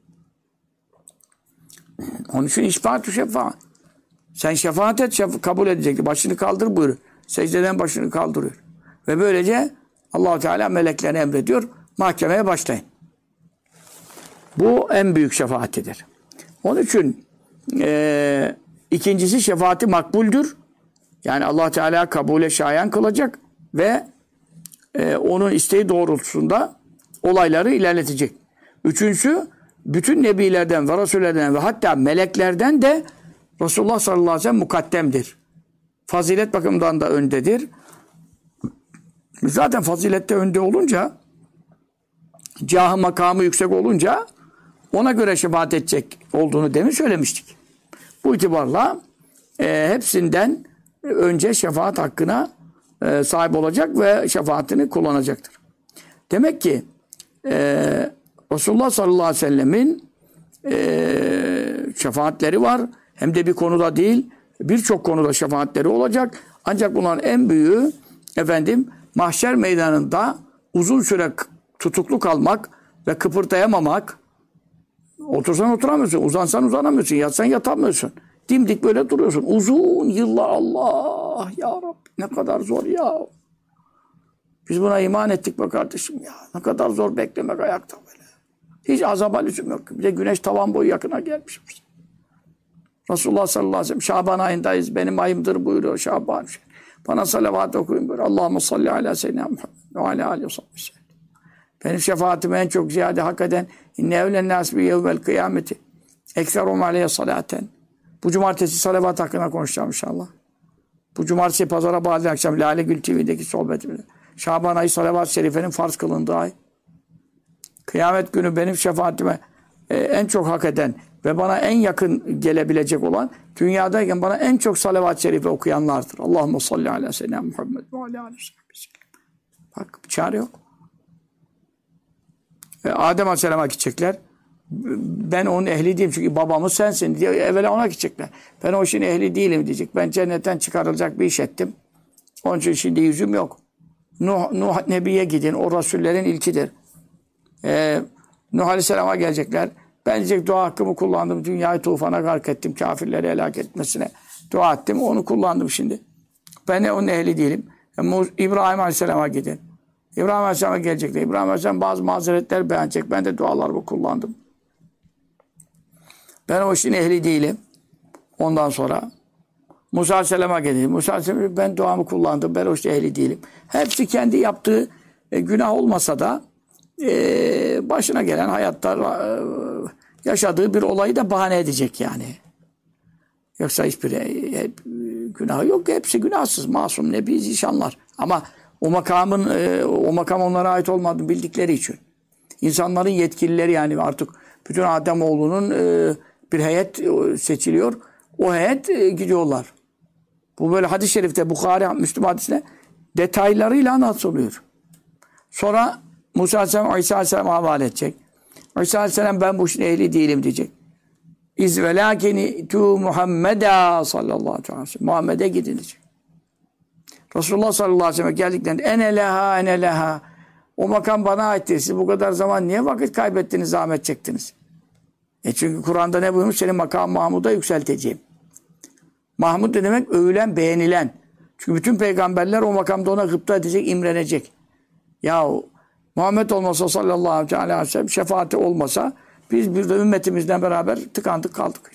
Onun için işfaat-ü şefa. Sen şefaat et, kabul edecek. Başını kaldır buyuruyor. Secdeden başını kaldırıyor. Ve böylece Allah Teala meleklerine emrediyor. Mahkemeye başlayın. Bu en büyük şefaatidir. Onun için ikincisi şefaati makbuldür. Yani Allah Teala kabule şayan kılacak ve onun isteği doğrultusunda olayları ilerletecek. Üçüncüsü, bütün nebilerden ve rasullerden ve hatta meleklerden de Resulullah sallallahu aleyhi ve sellem mukaddemdir. Fazilet bakımından da öndedir. Zaten fazilette önde olunca, cahı makamı yüksek olunca ona göre şefaat edecek olduğunu demin söylemiştik. Bu itibarla hepsinden önce şefaat hakkına sahip olacak ve şefaatini kullanacaktır. Demek ki Resulullah sallallahu aleyhi ve sellemin şefaatleri var. Hem de bir konuda değil, birçok konuda şefaatleri olacak. Ancak bunların en büyüğü mahşer meydanında uzun süre tutuklu kalmak ve kıpırdayamamak. Otursan oturamıyorsun, uzansan uzanamıyorsun, yatsan yatamıyorsun. Dimdik böyle duruyorsun. Uzun yıllar Allah ya Rabbi ne kadar zor ya. Biz buna iman ettik be kardeşim ya. Ne kadar zor beklemek ayakta böyle. Hiç azaba lüzum yok. Bir de güneş tavan boyu yakına gelmiş. Resulullah sallallahu aleyhi ve sellem Şaban ayındayız. Benim ayımdır buyuruyor Şaban. Bana salavat okuyun buyuruyor. Allahümme salli ala seyyidina Muhammed ve ala aleyhi ve sellem. Benim şefaatimi en çok ziyade hak eden inne evlen nâs bi yevmel kıyameti ekserum aleyhe salaten. Bu cumartesi salavat hakkında konuşacağım inşallah. Bu cumartesi pazara bağlı akşam Lale Gül TV'deki sohbetimde. Şaban ayı salavat-ı şerifenin farz kılındığı ay. Kıyamet günü benim şefaatime en çok hak eden ve bana en yakın gelebilecek olan, dünyadayken bana en çok salavat-ı şerife okuyanlardır. Allahümme salli ala seyyidina Muhammed ve ala aleyhi ve sellem. Bak çare yok. Adem Aleyhisselam'a gidecekler. Ben onun ehli değilim çünkü babamız sensin diye evvela ona gidecekler. Ben o işin ehli değilim diyecek. Ben cennetten çıkarılacak bir iş ettim. Onun için şimdi yüzüm yok. Nuh Nebi'ye gidin. O Rasullerin ilkidir. Nuh Aleyhisselam'a gelecekler. Ben diyecek dua hakkımı kullandım. Dünyayı tufana gark ettim. Kafirleri helak etmesine dua ettim. Onu kullandım şimdi. Ben de onun ehli değilim. İbrahim Aleyhisselam'a gidin. İbrahim Aleyhisselam'a gelecekler. İbrahim Aleyhisselam bazı mazeretler beğenecek. Ben de dualarımı kullandım. Ben o işin ehli değilim. Ondan sonra Musa Aleyhisselam'a geleyim. Musa Aleyhisselam ben duamı kullandım. Ben o işin ehli değilim. Hepsi kendi yaptığı günah olmasa da başına gelen hayatta yaşadığı bir olayı da bahane edecek yani. Yoksa hiçbir günahı yok. Hepsi günahsız, masum, nebi, zişanlar. Ama o makam onlara ait olmadığını bildikleri için. İnsanların yetkilileri yani artık bütün Ademoğlu'nun bir heyet seçiliyor. O heyet gidiyorlar. Bu böyle hadis-i şerifte Bukhari, Müslüm hadisine detaylarıyla anlatılıyor. Sonra Musa Aleyhisselam İsa Aleyhisselam'a havale edecek. İsa Aleyhisselam ben bu işin ehli değilim diyecek. İzvelâkeni tu Muhammed'a sallallahu aleyhi ve sellem. Muhammed'e gidin diyecek. Resulullah sallallahu aleyhi ve sellem geldiklerinde ene leha. O makam bana aitti. Siz bu kadar zaman niye vakit kaybettiniz, zahmet çektiniz? Çünkü Kur'an'da ne buyurmuş? Senin makam Mahmud'a yükselteceğim. Mahmud ne demek? Övülen, beğenilen. Çünkü bütün peygamberler o makamda ona gıpta edecek, imrenecek. Yahu Muhammed olmasa sallallahu aleyhi ve sellem şefaati olmasa biz bir de ümmetimizden beraber tıkandık kaldık.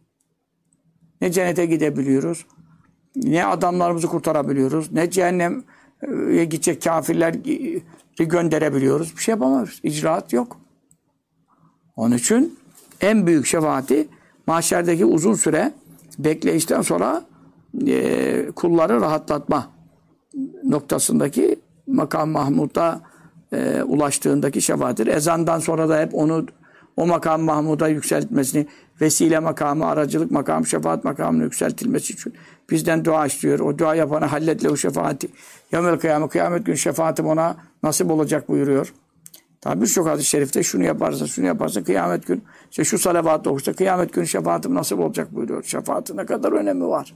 Ne cennete gidebiliyoruz, ne adamlarımızı kurtarabiliyoruz, ne cehenneme gidecek kafirleri gönderebiliyoruz. Bir şey yapamıyoruz. İcraat yok. Onun için en büyük şefaati mahşerdeki uzun süre bekleyişten sonra kulları rahatlatma noktasındaki makam Mahmud'a ulaştığındaki şefaattir. Ezandan sonra da hep onu o makam Mahmud'a yükseltmesini, vesile makamı, aracılık makamı, şefaat makamına yükseltilmesi için bizden dua istiyor. O dua yapana halletle o şefaati. Yevmel kıyamet, kıyamet günü şefaatim ona nasip olacak buyuruyor. Tabi birçok hadis-i şerifte şunu yaparsa kıyamet günü, işte şu salavat okursa kıyamet günü şefaatim nasip olacak buyuruyor. Şefaatin ne kadar önemi var.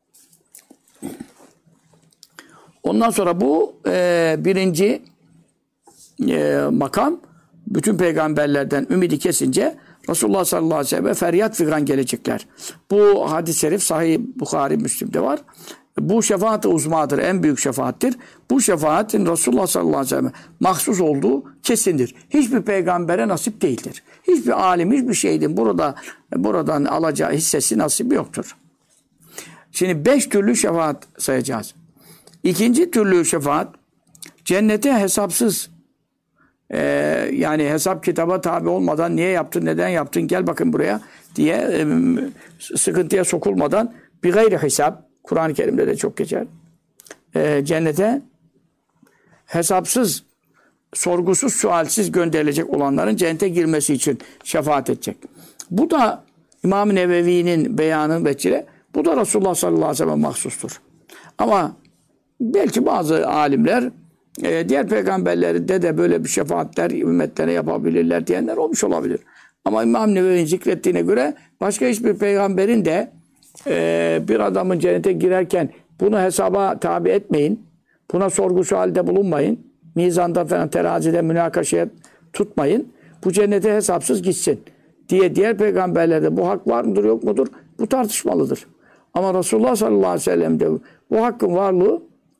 Ondan sonra bu birinci makam bütün peygamberlerden ümidi kesince Resulullah sallallahu aleyhi ve sellem feryat figan gelecekler. Bu hadis-i şerif Sahih Bukhari Müslim'de var. Bu şefaat-i uzmadır. En büyük şefaattir. Bu şefaatin Resulullah sallallahu aleyhi ve sellem mahsus olduğu kesindir. Hiçbir peygambere nasip değildir. Hiçbir alim, hiçbir şeyin buradan alacağı hissesi nasibi yoktur. Şimdi 5 türlü şefaat sayacağız. İkinci türlü şefaat cennete hesapsız yani hesap kitaba tabi olmadan niye yaptın, neden yaptın, gel bakın buraya diye sıkıntıya sokulmadan bir gayri hesap, Kur'an-ı Kerim'de de çok geçer. Cennete hesapsız, sorgusuz, sualsiz gönderilecek olanların cennete girmesi için şefaat edecek. Bu da İmam-ı Nevevi'nin beyanı veçile, bu da Resulullah sallallahu aleyhi ve sellem mahsustur. Ama belki bazı alimler diğer peygamberlerde de böyle bir şefaatler ümmetlere yapabilirler diyenler olmuş olabilir. Ama İmam Nevevi'nin zikrettiğine göre başka hiçbir peygamberin de bir adamın cennete girerken bunu hesaba tabi etmeyin. Buna sorgu sualde bulunmayın. Mizanda falan terazide münakaşaya tutmayın. Bu cennete hesapsız gitsin diye diğer peygamberlerde bu hak var mıdır yok mudur? Bu tartışmalıdır. Ama Resulullah sallallahu aleyhi ve sellem'de bu hakkın varlığı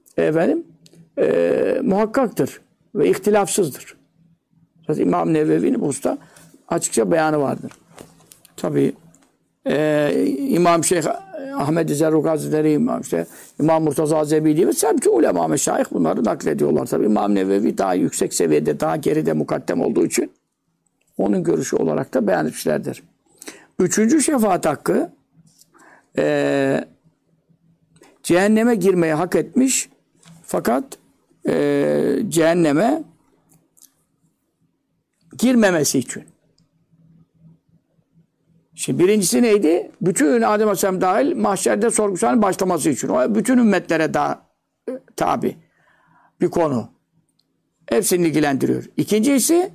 muhakkaktır ve ihtilafsızdır. Zaten İmam Nevevi'nin bu usta açıkça beyanı vardır. Tabii İmam Şeyh Ahmed-i Zerruk Hazretleri, İmam Murtaza Zebidi ve sebki ulema meşayih bunları naklediyorlar. Tabii İmam Nevevi daha yüksek seviyede, daha geride mukaddem olduğu için onun görüşü olarak da beyan etmişlerdir. Üçüncü şefaat hakkı cehenneme girmeyi hak etmiş fakat cehenneme girmemesi için. Şimdi birincisi neydi? Bütün Adem Aleyhisselam dahil mahşerde sorgusunun başlaması için. O bütün ümmetlere tabi bir konu. Hepsini ilgilendiriyor. İkincisi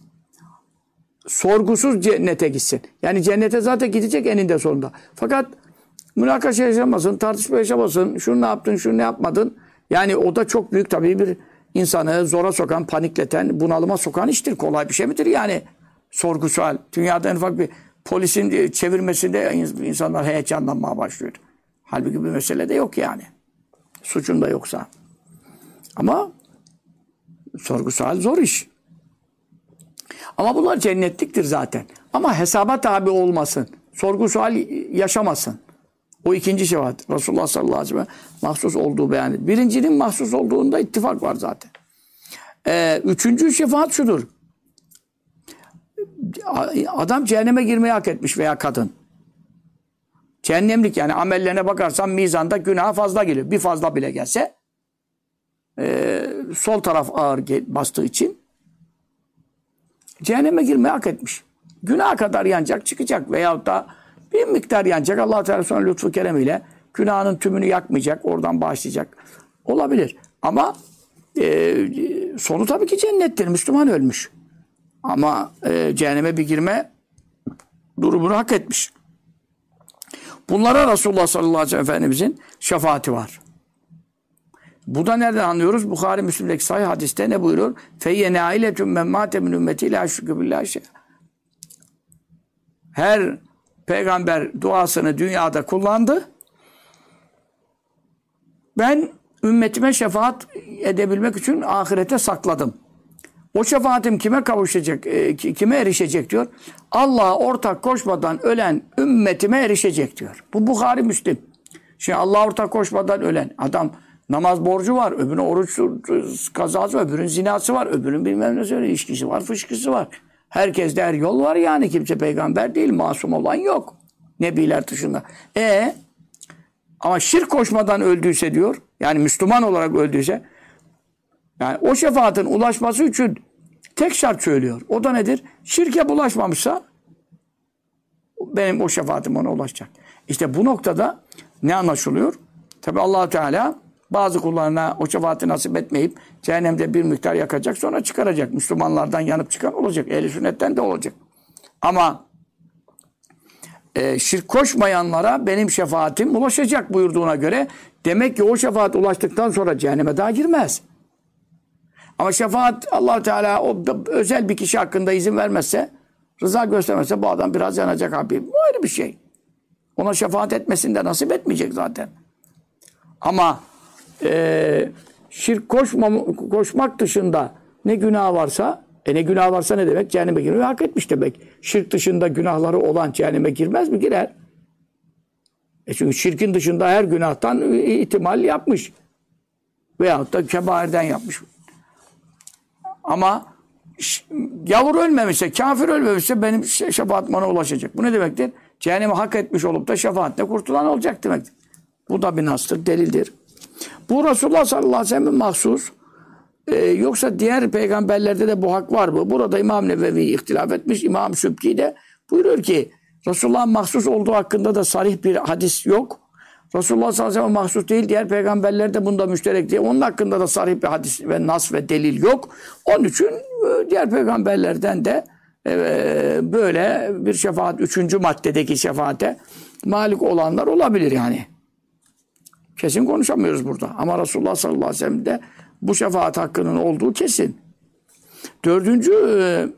sorgusuz cennete gitsin. Yani cennete zaten gidecek eninde sonunda. Fakat münakaşa yaşamasın, tartışma yaşamasın, şunu ne yaptın, şunu ne yapmadın. Yani o da çok büyük tabii bir insanı zora sokan, panikleten, bunalıma sokan iştir. Kolay bir şey midir yani? Sorgu sual. Dünyada en ufak bir polisin çevirmesinde insanlar heyecanlanmaya başlıyor. Halbuki bir mesele de yok yani. Suçun da yoksa. Ama sorgu sual zor iş. Ama bunlar cennetliktir zaten. Ama hesaba tabi olmasın. Sorgu sual yaşamasın. O ikinci şefaat. Resulullah sallallahu aleyhi ve sellem mahsus olduğu beyan edilir. Birincinin mahsus olduğunda ittifak var zaten. Üçüncü şefaat şudur. Adam cehenneme girmeyi hak etmiş veya kadın. Cehennemlik yani amellerine bakarsan mizanda günaha fazla geliyor. Bir fazla bile gelse sol taraf ağır bastığı için cehenneme girmeyi hak etmiş. Günaha kadar yanacak, çıkacak veyahut da bir miktar yanacak. Allah Teala sonra lütfu keremiyle günahının tümünü yakmayacak, oradan bağışlayacak. Olabilir. Ama sonu tabii ki cennettir. Müslüman ölmüş. Ama cehenneme bir girme durumunu hak etmiş. Bunlara Resulullah sallallahu aleyhi ve sellem Efendimizin şefaati var. Bu da nereden anlıyoruz? Bukhari Müslim'deki sahih hadiste ne buyuruyor? Feyye nailetun men mâte min ümmeti la şükü billahi şey. Her peygamber duasını dünyada kullandı. Ben ümmetime şefaat edebilmek için ahirete sakladım. O şefaatim kime kavuşacak, kime erişecek diyor. Allah'a ortak koşmadan ölen ümmetime erişecek diyor. Bu Bukhari Müslim. Şimdi Allah'a ortak koşmadan ölen adam namaz borcu var, öbürünün oruç kazası var, öbürünün zinası var, öbürünün bilmem ne söyle, içkisi var, fışkısı var. Herkeste her yol var yani. Kimse peygamber değil, masum olan yok. Nebiler dışında. Ama şirk koşmadan öldüyse diyor, yani Müslüman olarak öldüyse, yani o şefaatin ulaşması için tek şart söylüyor. O da nedir? Şirke bulaşmamışsa benim o şefaatim ona ulaşacak. İşte bu noktada ne anlaşılıyor? Tabi Allah Teala bazı kullarına o şefaati nasip etmeyip cehennemde bir miktar yakacak, sonra çıkaracak. Müslümanlardan yanıp çıkan olacak. Ehl-i sünnetten de olacak. Ama şirk koşmayanlara benim şefaatim ulaşacak buyurduğuna göre demek ki o şefaat ulaştıktan sonra cehenneme daha girmez. Ama şefaat Allah Teala o özel bir kişi hakkında izin vermezse, rıza göstermezse bu adam biraz yanacak abi. Bu ayrı bir şey. Ona şefaat etmesini de nasip etmeyecek zaten. Ama şirk koşmak dışında ne günah varsa, ne günah varsa ne demek? Cehenneme girmeyi hak etmiş demek. Şirk dışında günahları olan cehenneme girmez mi? Girer. Çünkü şirkin dışında her günahtan ihtimal yapmış. Veyahut da kebairden yapmış. Ama yavur ölmemişse, kafir ölmemişse benim şefaatim ona ulaşacak. Bu ne demektir? Cehennemi hak etmiş olup da şefaatle kurtulan olacak demektir. Bu da bir nastır, delildir. Bu Resulullah sallallahu aleyhi ve sellem'in mahsus. Yoksa diğer peygamberlerde de bu hak var mı? Burada İmam Nevevi ihtilaf etmiş. İmam Sübki de buyuruyor ki Resulullah'ın mahsus olduğu hakkında da sarih bir hadis yok. Resulullah sallallahu aleyhi ve sellem mahsus değil. Diğer peygamberler de bunda müşterek diye. Onun hakkında da sarih bir hadis ve nas ve delil yok. Onun için diğer peygamberlerden de böyle bir şefaat, 3. maddedeki şefaate malik olanlar olabilir yani. Kesin konuşamıyoruz burada. Ama Resulullah sallallahu aleyhi ve sellem'de bu şefaat hakkının olduğu kesin. 4.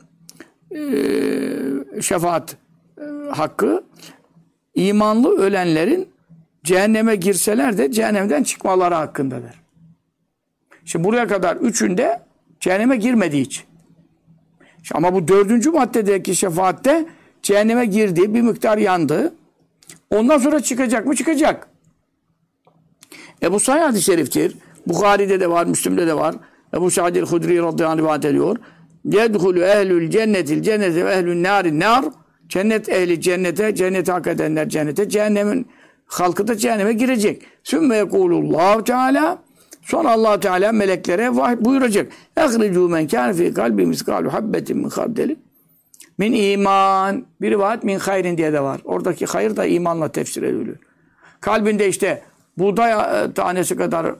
Şefaat hakkı imanlı ölenlerin cehenneme girseler de cehennemden çıkmaları hakkındadır. Şimdi buraya kadar 3'ünde cehenneme girmedi hiç. Ama bu 4. maddedeki şefaatte cehenneme girdi, bir miktar yandı. Ondan sonra çıkacak mı? Çıkacak. Bu sahih hadis-i şeriftir. Bukhari'de de var, Müslim'de de var. Ebu Sa'id el-Hudri radıyallahu anh rivayet ediyor. Yedhulü ehlül cennetil cennete ve ehlün nârin nâr. Cennet ehli cennete, cenneti hak edenler cennete, cehennemin halkı da cehenneme girecek. Sümme yekulullahu teâlâ. Sonra Allah Teala meleklere vahiy buyuracak. Ehricû men kâne fî kalbi miskâlu habbetin min khardeli. Min iman. Bir rivayet min hayrin diye de var. Oradaki hayır da imanla tefsir ediliyor. Kalbinde işte buğday tanesi kadar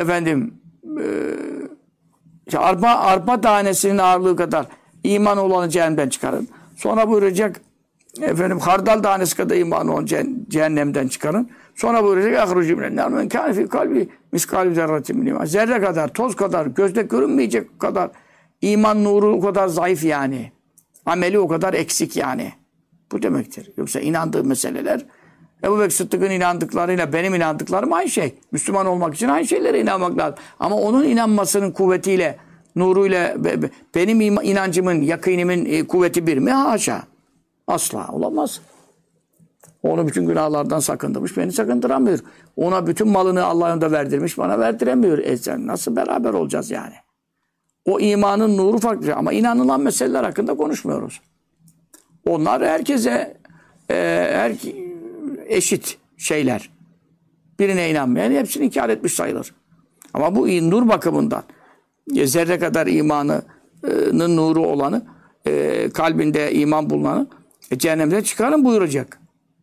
arpa tanesinin ağırlığı kadar iman olanı cehennemden çıkarın. Sonra buyuracak hardal tanesi kadar iman olan cehennemden çıkarın. Sonra buyuracak ahrucu minennâr men kâne fî kalbi miskâlu zerratin min iman. Zerre kadar, toz kadar, gözde görünmeyecek kadar iman nuru o kadar zayıf yani. Ameli o kadar eksik yani. Bu demektir. Yoksa inandığı meseleler Ebu Bekir Sıddık'ın inandıklarıyla benim inandıklarım aynı şey. Müslüman olmak için aynı şeylere inanmak lazım. Ama onun inanmasının kuvvetiyle, nuruyla benim inancımın, yakinimin kuvveti bir mi? Haşa. Asla olamaz. Onu bütün günahlardan sakındırmış, beni sakındıramıyor. Ona bütün malını Allah'ın da verdirmiş, bana verdiremiyor. Sen nasıl beraber olacağız yani? O imanın nuru farklı. Ama inanılan meseleler hakkında konuşmuyoruz. Onlar herkese eşit şeyler. Birine inanmayan hepsini inkar etmiş sayılır. Ama bu nur bakımından zerre kadar imanının nuru olanı, kalbinde iman bulunanı cehennemden çıkarın buyuracak.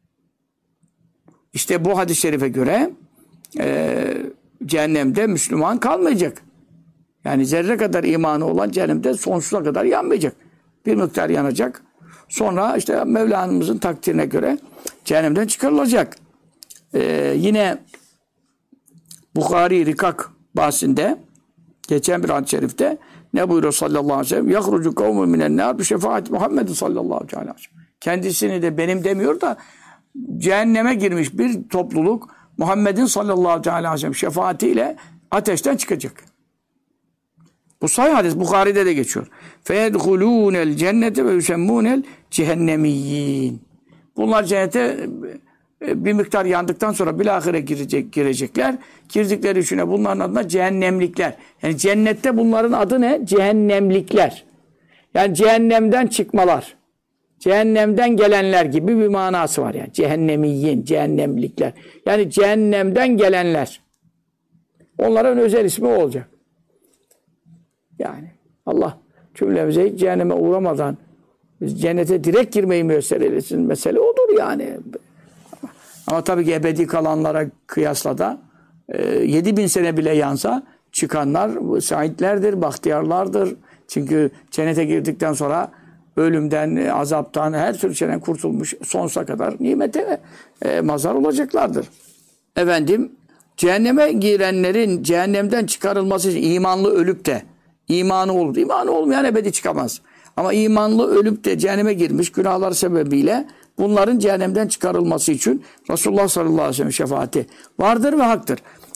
İşte bu hadis-i şerife göre cehennemde Müslüman kalmayacak. Yani zerre kadar imanı olan cehennemde sonsuza kadar yanmayacak. Bir miktar yanacak. Sonra işte Mevlana'mızın takdirine göre cehennemden çıkarılacak. Yine Bukhari Rikak bahsinde geçen bir hadis-i şerifte ne buyuruyor sallallahu aleyhi ve sellem? Yahrucu kavmun minen nâr bi şefaati Muhammed sallallahu aleyhi ve sellem. Kendisini de benim demiyor da cehenneme girmiş bir topluluk Muhammed'in sallallahu aleyhi ve sellem şefaatiyle ateşten çıkacak. Bu sahih hadis Bukhari'de de geçiyor. Feyedhulûnel cennete ve yusemmûnel cehennemiyyin. Bunlar cennete bir miktar yandıktan sonra bilahire girecekler. Girdikleri içine bunların adına cehennemlikler. Yani cennette bunların adı ne? Cehennemlikler. Yani cehennemden çıkmalar. Cehennemden gelenler gibi bir manası var yani. Cehennemiyyin, cehennemlikler. Yani cehennemden gelenler. Onların özel ismi olacak. Yani Allah cümlemize hiç cehenneme uğramadan cennete direkt girmeyi müyesser eylesin. Mesele odur yani. Ama tabii ki ebedi kalanlara kıyasla da 7000 sene bile yansa çıkanlar saitlerdir, bahtiyarlardır. Çünkü cennete girdikten sonra ölümden, azaptan, her türlü şeyden kurtulmuş sonsuza kadar nimete mazhar olacaklardır. Cehenneme girenlerin cehennemden çıkarılması için imanlı ölüp de imanı olur. İmanı olmayan ebedi çıkamaz. Ama imanlı ölüp de cehenneme girmiş günahlar sebebiyle bunların cehennemden çıkarılması için Resulullah sallallahu aleyhi ve sellem şefaati vardır ve haktır.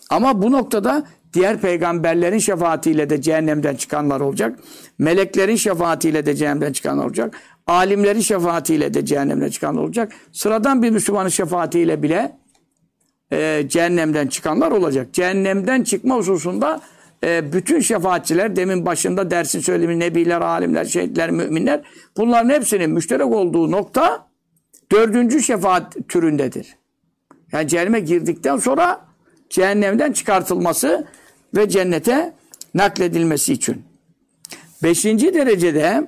Ama bu noktada diğer peygamberlerin şefaatiyle de cehennemden çıkanlar olacak. Meleklerin şefaatiyle de cehennemden çıkanlar olacak. Alimlerin şefaatiyle de cehennemden çıkanlar olacak. Sıradan bir Müslümanın şefaatiyle bile cehennemden çıkanlar olacak. Cehennemden çıkma hususunda bütün şefaatçiler, demin başında dersin söylediğimiz nebiler, alimler, şehitler, müminler, bunların hepsinin müşterek olduğu nokta 4. şefaat türündedir. Yani cehenneme girdikten sonra cehennemden çıkartılması ve cennete nakledilmesi için. 5. derecede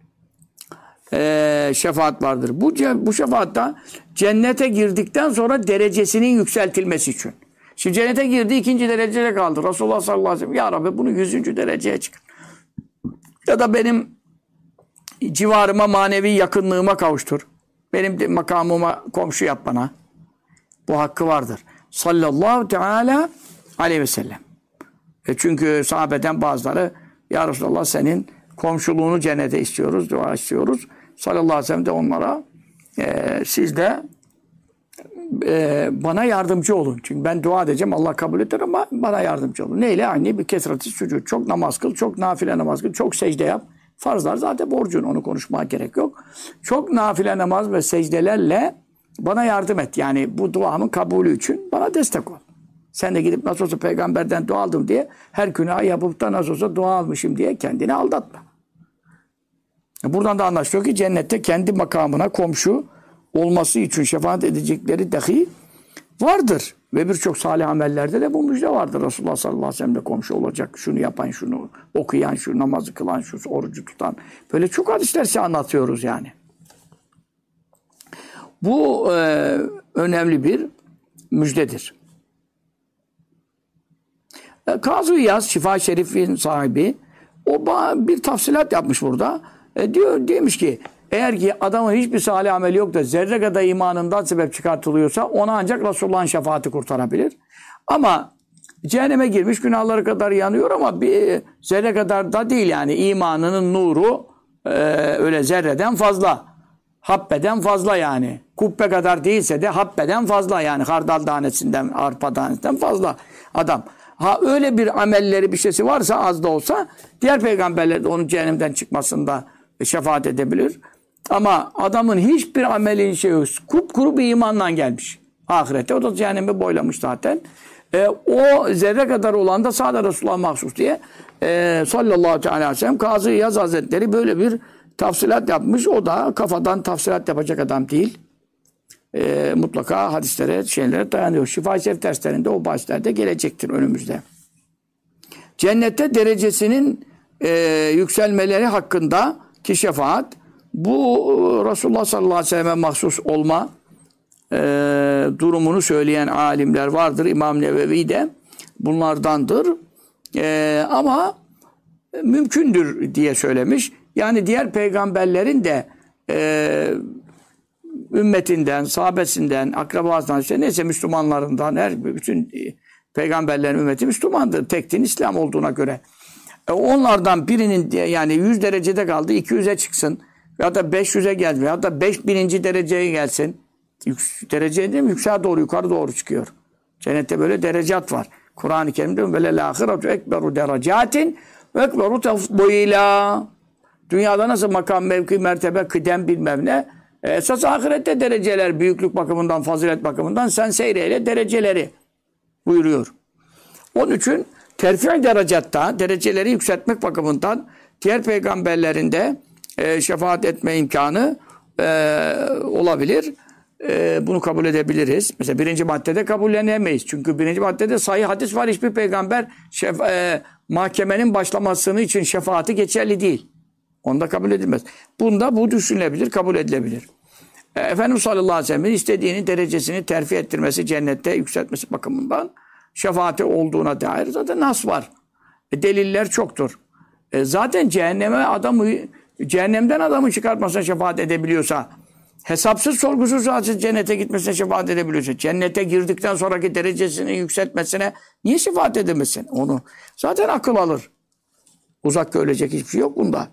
şefaat vardır. Bu şefaatta cennete girdikten sonra derecesinin yükseltilmesi için. Şimdi cennete girdi, 2. derecede kaldı. Resulullah sallallahu aleyhi ve sellem, ya Rabbi bunu 100. dereceye çıkar. Ya da benim civarıma, manevi yakınlığıma kavuştur. Benim makamıma komşu yap bana. Bu hakkı vardır. Sallallahu teala aleyhi ve sellem. Çünkü sahabeden bazıları, ya Resulallah senin komşuluğunu cennete istiyoruz, dua istiyoruz. Sallallahu aleyhi ve sellem de onlara siz de bana yardımcı olun. Çünkü ben dua edeceğim, Allah kabul eder ama bana yardımcı olun. Neyle? Aynı bir kesreti sucud. Çok namaz kıl, çok nafile namaz kıl, çok secde yap. Farzlar zaten borcun, onu konuşmaya gerek yok. Çok nafile namaz ve secdelerle bana yardım et. Yani bu duamın kabulü için bana destek ol. Sen de gidip nasıl olsa peygamberden dua aldım diye her günah yapıp da nasıl olsa dua almışım diye kendini aldatma. Buradan da anlaşılıyor ki cennette kendi makamına komşu olması için şefaat edecekleri dahi vardır. Ve birçok salih amellerde de bu müjde vardır. Resulullah sallallahu aleyhi ve sellem de komşu olacak. Şunu yapan, şunu okuyan, şu namazı kılan, şu orucu tutan. Böyle çok hadisler size anlatıyoruz yani. Bu önemli bir müjdedir. Kazı İyaz, Şifa-i Şerif'in sahibi, o bir tafsilat yapmış burada. Demiş ki, eğer ki adamın hiçbir salih ameli yok da zerre kadar imanından sebep çıkartılıyorsa ona ancak Resulullah'ın şefaati kurtarabilir. Ama cehenneme girmiş, günahları kadar yanıyor ama bir zerre kadar da değil yani. İmanının nuru öyle zerreden fazla. Habbeden fazla yani. Kubbe kadar değilse de habbeden fazla yani. Hardal tanesinden, arpa tanesinden fazla adam. Ha öyle bir amelleri bir şeysi varsa az da olsa diğer peygamberler de onun cehennemden çıkmasında şefaat edebilir. Ama adamın hiçbir amelin şeyi yok. Kupkuru bir imanla gelmiş ahirete. O da cehennemi boylamış zaten. O zerre kadar olan da sadece Resulullah'a mahsus diye sallallahu aleyhi ve sellem Kazı İyaz Hazretleri böyle bir tafsilat yapmış. O da kafadan tafsilat yapacak adam değil. Mutlaka hadislere, şeylere dayanıyor. Şifa-i Şerif derslerinde o bahslerde gelecektir önümüzde. Cennette derecesinin yükselmeleri hakkında ki şefaat, bu Resulullah sallallahu aleyhi ve selleme mahsus olma durumunu söyleyen alimler vardır. İmam Nevevi de bunlardandır. Ama mümkündür diye söylemiş. Yani diğer peygamberlerin de ümmetinden, sahabesinden, akrabasından, işte neyse Müslümanlarından, bütün peygamberlerin ümmeti Müslümandır. Tek din İslam olduğuna göre. Onlardan birinin yani 100 derecede kaldı, 200'e çıksın ya da 500'e gelsin ya da 5000. dereceye gelsin. Dereceye değil mi? Yükseğe doğru, yukarı doğru çıkıyor. Cennette böyle derecat var. Kur'an-ı Kerim'de velel ahiretu ekberu derecatin ve ekberu tefdila. Dünyada nasıl makam, mevki, mertebe, kıdem bilmem ne. Esas ahirette dereceler, büyüklük bakımından, fazilet bakımından sen seyreyle dereceleri buyuruyor. Onun için terfi derecatta, dereceleri yükseltmek bakımından diğer peygamberlerin de şefaat etme imkanı olabilir. Bunu kabul edebiliriz. Mesela 1. maddede kabullenemeyiz. Çünkü 1. maddede sahih hadis var. Hiçbir peygamber mahkemenin başlamasını için şefaati geçerli değil. Onda kabul edilmez. Bunda bu düşünülebilir, kabul edilebilir. Efendimiz sallallahu aleyhi ve sellem'in istediğinin derecesini terfi ettirmesi, cennette yükseltmesi bakımından şefaati olduğuna dair zaten nas var. Deliller çoktur. Zaten cehennemden adamı çıkartmasına şefaat edebiliyorsa, hesapsız sorgusuz zaten cennete gitmesine şefaat edebiliyorsa, cennete girdikten sonraki derecesini yükseltmesine niye şefaat edemesin? Onu zaten akıl alır. Uzak görülecek hiçbir şey yok bunda.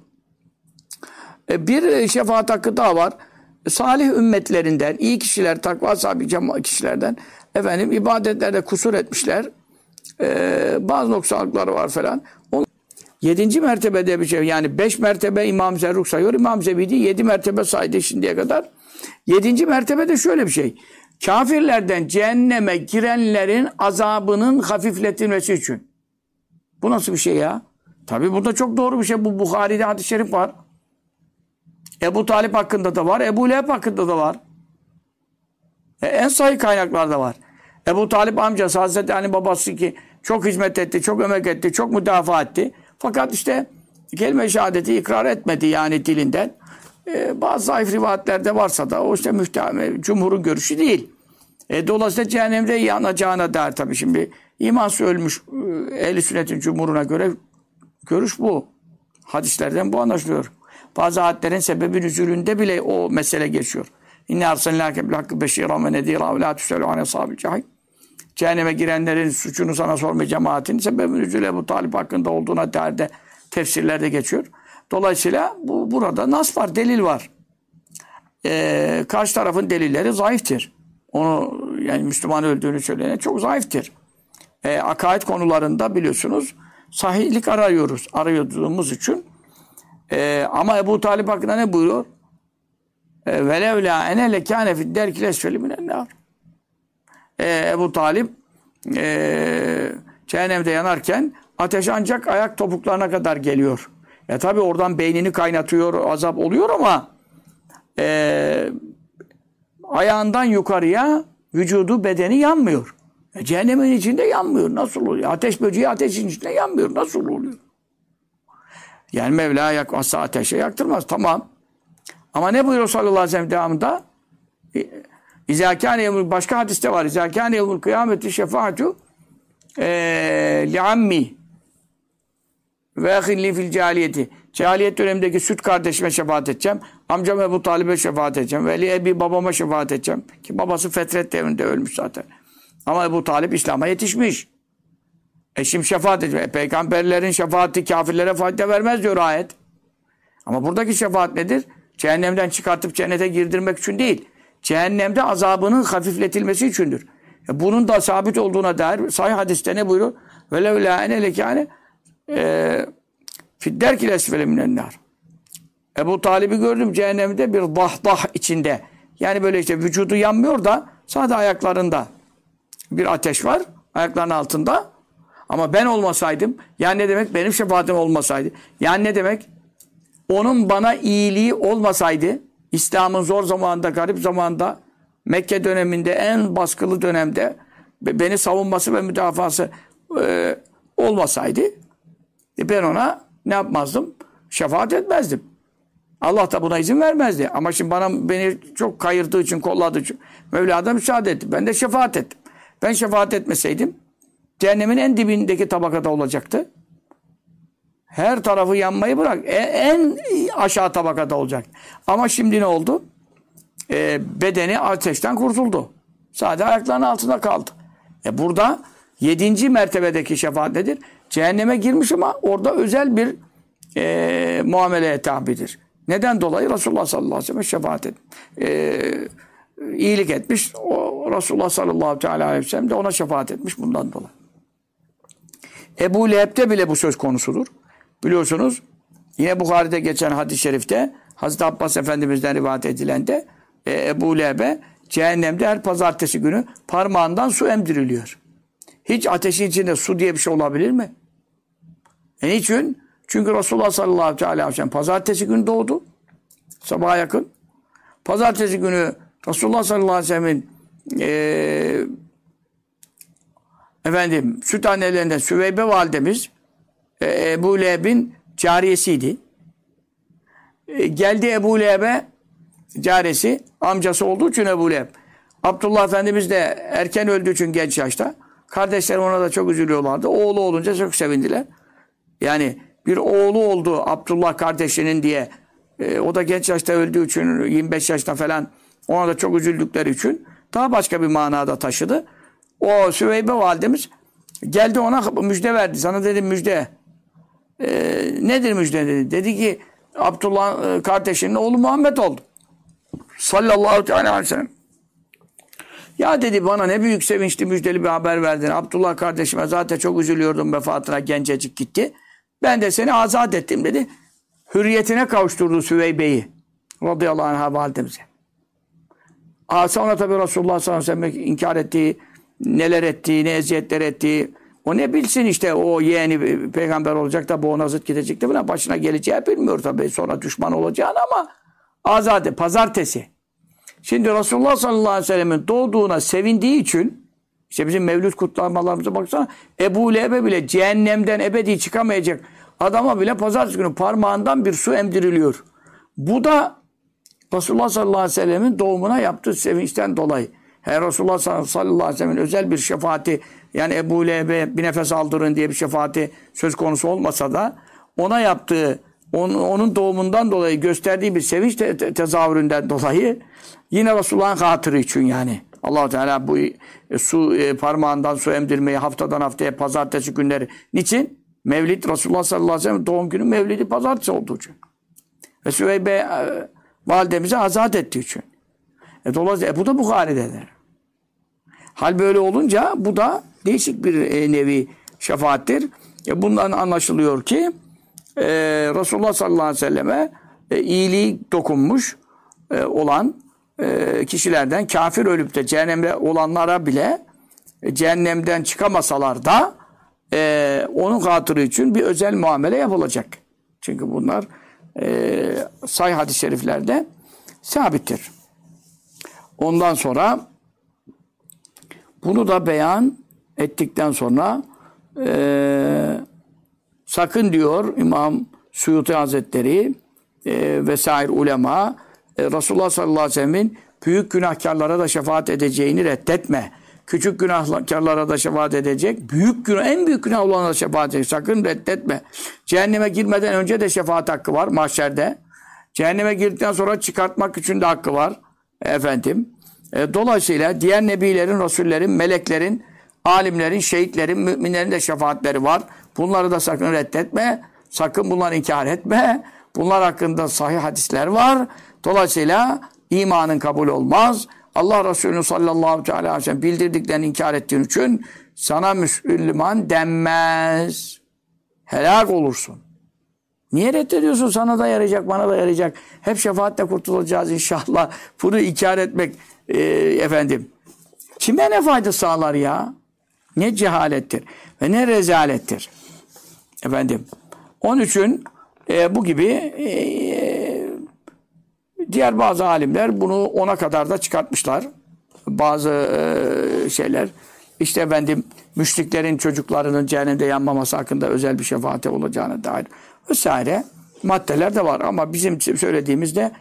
Bir şefaat hakkı daha var. Salih ümmetlerinden, iyi kişiler, takva sahibi kişilerden ibadetlerde kusur etmişler. bazı noksanlıkları var falan. 7. mertebede bir şey. Yani 5 mertebe İmam Zerruk sayıyor. İmam Zebidi 7 mertebe saydı şimdiye kadar. 7. mertebede şöyle bir şey. Kafirlerden cehenneme girenlerin azabının hafifletilmesi için. Bu nasıl bir şey ya? Tabi bu da çok doğru bir şey. Bu Buhari'de hadis-i şerif var. Ebu Talip hakkında da var. Ebu Leheb hakkında da var. En sahih kaynaklarda var. Ebu Talip amcası Hazreti Ali babası ki çok hizmet etti, çok emek etti, çok müdafaa etti. Fakat işte kelime-i şehadeti ikrar etmedi yani dilinden. Bazı zayıf rivayetlerde varsa da o işte cumhurun görüşü değil. Dolayısıyla cehennemde yanacağına der tabii şimdi. İmansız ölmüş ehl-i sünnetin cumhuruna göre görüş bu. Hadislerden bu anlaşılıyor. Bazı ayetlerin sebebi nüzulünde bile o mesele geçiyor. İnne arsalnâke bil hakkı beşîran ve nedîran ve lâ tüselû an ashâbil cehîm. Cehenneme girenlerin suçunu sana sorma cemaatin sebebi nüzulü Ebu Talip hakkında olduğuna dair de tefsirlerde geçiyor. Dolayısıyla burada nas var, delil var. Karşı tarafın delilleri zayıftır. Onu yani Müslüman öldüğünü söyleyen çok zayıftır. Akaid konularında biliyorsunuz sahihlik arıyordığımız için. Ama Ebu Talip hakkında ne buyuruyor? Velevlâ ene lekâne fidderkil esfeli minennâr. Ebu Talip cehennemde yanarken ateş ancak ayak topuklarına kadar geliyor. Tabi oradan beynini kaynatıyor, azap oluyor ama ayağından yukarıya vücudu, bedeni yanmıyor. Cehennemin içinde yanmıyor. Nasıl oluyor? Ateş böceği ateşin içinde yanmıyor. Nasıl oluyor? Yani Mevla yakmazsa ateşe yaktırmaz. Tamam. Ama ne buyuruyor sallallahu aleyhi ve sellem devamında? Başka hadiste var. İzâkâne yevmül kıyameti şefaatü li'ammi ve ehilli fil cahiliyeti. Cahiliyet dönemindeki süt kardeşime şefaat edeceğim. Amcam Ebu Talib'e şefaat edeceğim. Veli Ebi babama şefaat edeceğim. Ki babası fetret devrinde ölmüş zaten. Ama Ebu Talib İslam'a yetişmiş. Şimdi şefaat edecek. Peygamberlerin şefaati kafirlere fayda vermez diyor ayet. Ama buradaki şefaat nedir? Cehennemden çıkartıp cennete girdirmek için değil. Cehennemde azabının hafifletilmesi içindir. Bunun da sabit olduğuna dair sahih hadiste ne buyuruyor? Velev la ene lekâne fidderkil esfele minennâr. Ebu Talib'i gördüm cehennemde bir dahdah içinde. Yani böyle işte vücudu yanmıyor da sadece ayaklarında bir ateş var. Ayaklarının altında. Ama ben olmasaydım, yani ne demek? Benim şefaatim olmasaydı. Yani ne demek? Onun bana iyiliği olmasaydı, İslam'ın zor zamanında, garip zamanında, Mekke döneminde, en baskılı dönemde beni savunması ve müdafası olmasaydı, ben ona ne yapmazdım? Şefaat etmezdim. Allah da buna izin vermezdi. Ama şimdi beni çok kayırdığı için, kolladığı için Mevla da müsaade etti. Ben de şefaat ettim. Ben şefaat etmeseydim, cehennemin en dibindeki tabakada olacaktı. Her tarafı yanmayı bırak. En aşağı tabakada olacak. Ama şimdi ne oldu? Bedeni ateşten kurtuldu. Sadece ayaklarının altında kaldı. Burada 7. mertebedeki şefaat nedir? Cehenneme girmiş ama orada özel bir muameleye tabidir. Neden dolayı? Resulullah sallallahu aleyhi ve sellem şefaat iyilik etmiş. O Resulullah sallallahu aleyhi ve sellem de ona şefaat etmiş bundan dolayı. Ebu Leheb'de bile bu söz konusudur. Biliyorsunuz yine Buhari'de geçen hadis-i şerifte Hazreti Abbas Efendimiz'den rivayet edilen de Ebu Leheb'e cehennemde her pazartesi günü parmağından su emdiriliyor. Hiç ateşin içinde su diye bir şey olabilir mi? Niçin? Çünkü Resulullah sallallahu aleyhi ve sellem pazartesi günü doğdu. Sabaha yakın. Pazartesi günü Resulullah sallallahu aleyhi ve sellem'in süt annelerinden Süveybe validemiz Ebu Leheb'in cariyesiydi. Geldi Ebu Leheb'e cariyesi, amcası olduğu için Ebu Leheb. Abdullah Efendimiz de erken öldüğü için genç yaşta. Kardeşlerim ona da çok üzülüyorlardı. Oğlu olunca çok sevindiler. Yani bir oğlu oldu Abdullah kardeşinin diye. O da genç yaşta öldüğü için 25 yaşta falan ona da çok üzüldükleri için daha başka bir manada taşıdı. O Süveybe validemiz geldi ona müjde verdi. Sana dedim müjde. Nedir müjde dedi. Dedi ki Abdullah kardeşinin oğlu Muhammed oldu. Sallallahu aleyhi ve sellem. Ya dedi bana ne büyük sevinçli müjdeli bir haber verdin. Abdullah kardeşime zaten çok üzülüyordum vefatına, gencecik gitti. Ben de seni azat ettim dedi. Hürriyetine kavuşturdu Süveybe'yi. Radıyallahu anh'a validemize. Sonra tabi Resulullah sallallahu aleyhi ve sellem inkar ettiği, neler ettiği, ne eziyetler ettiği. O ne bilsin işte o yeğeni peygamber olacak da bu ona zıt gidecek de buna başına geleceği bilmiyor tabi. Sonra düşman olacağını ama azade, pazartesi. Şimdi Resulullah sallallahu aleyhi ve sellem'in doğduğuna sevindiği için işte bizim mevlüt kutlamalarımıza baksana Ebu Leheb'e bile cehennemden ebedi çıkamayacak adama bile pazartesi günü parmağından bir su emdiriliyor. Bu da Resulullah sallallahu aleyhi ve sellem'in doğumuna yaptığı sevinçten dolayı. Resulullah sallallahu aleyhi ve sellem'in özel bir şefaati yani Ebu Leheb'e bir nefes aldırın diye bir şefaati söz konusu olmasa da ona yaptığı onun doğumundan dolayı gösterdiği bir sevinç tezahüründen dolayı yine Resulullah'ın hatırı için yani. Allah-u Teala bu parmağından su emdirmeyi haftadan haftaya pazartesi günleri. Niçin? Mevlid Resulullah sallallahu aleyhi ve sellem doğum günü mevlidi pazartesi olduğu için. Ve Süveybe validemizi azat ettiği için. Dolayısıyla bu da Bukhari'dedir. Hal böyle olunca bu da değişik bir nevi şefaattir. Bundan anlaşılıyor ki Resulullah sallallahu aleyhi ve selleme iyiliği dokunmuş olan kişilerden kafir ölüp de cehennemde olanlara bile cehennemden çıkamasalar da onun hatırı için bir özel muamele yapılacak. Çünkü bunlar sahih hadis-i şeriflerde sabittir. Ondan sonra bunu da beyan ettikten sonra sakın diyor İmam Suyuti Hazretleri vesaire ulema Resulullah sallallahu aleyhi ve sellem'in büyük günahkarlara da şefaat edeceğini reddetme. Küçük günahkarlara da şefaat edecek. En büyük günah olanlara da şefaat edecek. Sakın reddetme. Cehenneme girmeden önce de şefaat hakkı var mahşerde. Cehenneme girdikten sonra çıkartmak için de hakkı var. Dolayısıyla diğer nebilerin, rasullerin, meleklerin, alimlerin, şehitlerin, müminlerin de şefaatleri var. Bunları da sakın reddetme. Sakın bunları inkar etme. Bunlar hakkında sahih hadisler var. Dolayısıyla imanın kabul olmaz. Allah Resulü sallallahu aleyhi ve sellem bildirdiklerini inkar ettiğin için sana Müslüman denmez. Helak olursun. Niye reddediyorsun? Sana da yarayacak, bana da yarayacak. Hep şefaatle kurtulacağız inşallah. Bunu inkar etmek kime ne fayda sağlar ya? Ne cehalettir ve ne rezalettir. Onun için bu gibi diğer bazı alimler bunu 10'a kadar da çıkartmışlar. Bazı şeyler. İşte müşriklerin çocuklarının cehennemde yanmaması hakkında özel bir şefaate olacağına dair vesaire maddeler de var. Ama bizim söylediğimizde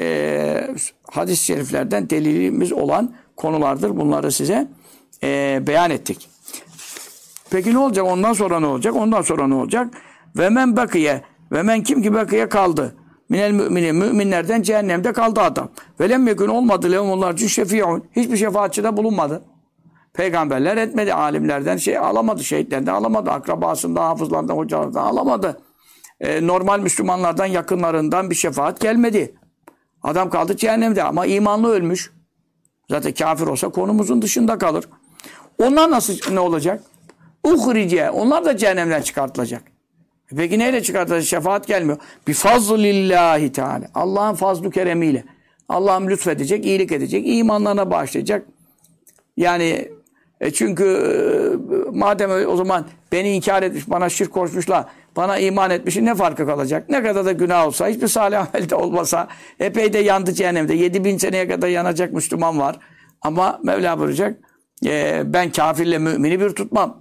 hadis-i şeriflerden delilimiz olan konulardır. Bunları size beyan ettik. Peki ne olacak? Ondan sonra ne olacak? Ondan sonra ne olacak? Ve men bakiye ve men kim ki bakiye kaldı. Minel müminin müminlerden cehennemde kaldı adam. Ve lem yekun olmadı lehum onlar için şefi'un. Hiçbir şefaatçi de bulunmadı. Peygamberler etmedi. Alimlerden alamadı. Şehitlerden alamadı. Akrabasından, hafızlarından, hocalardan alamadı. Normal Müslümanlardan, yakınlarından bir şefaat gelmedi. Adam kaldı cehennemde ama imanlı ölmüş. Zaten kafir olsa konumuzun dışında kalır. Onlar nasıl ne olacak? Uhrice. Onlar da cehennemden çıkartılacak. Peki neyle çıkartacak? Şefaat gelmiyor. Bifazlillahi Teala. Allah'ın fazl-ı keremiyle. Allah'ım lütfedecek, iyilik edecek, imanlarına bağışlayacak. Yani çünkü madem o zaman beni inkar etmiş, bana şirk koşmuşlar, bana iman etmişin ne farkı kalacak? Ne kadar da günah olsa, hiçbir salih amel de olmasa, epey de yandı cehennemde. 7000 seneye kadar yanacak Müslüman var. Ama Mevla buyuracak, ben kafirle mümini bir tutmam.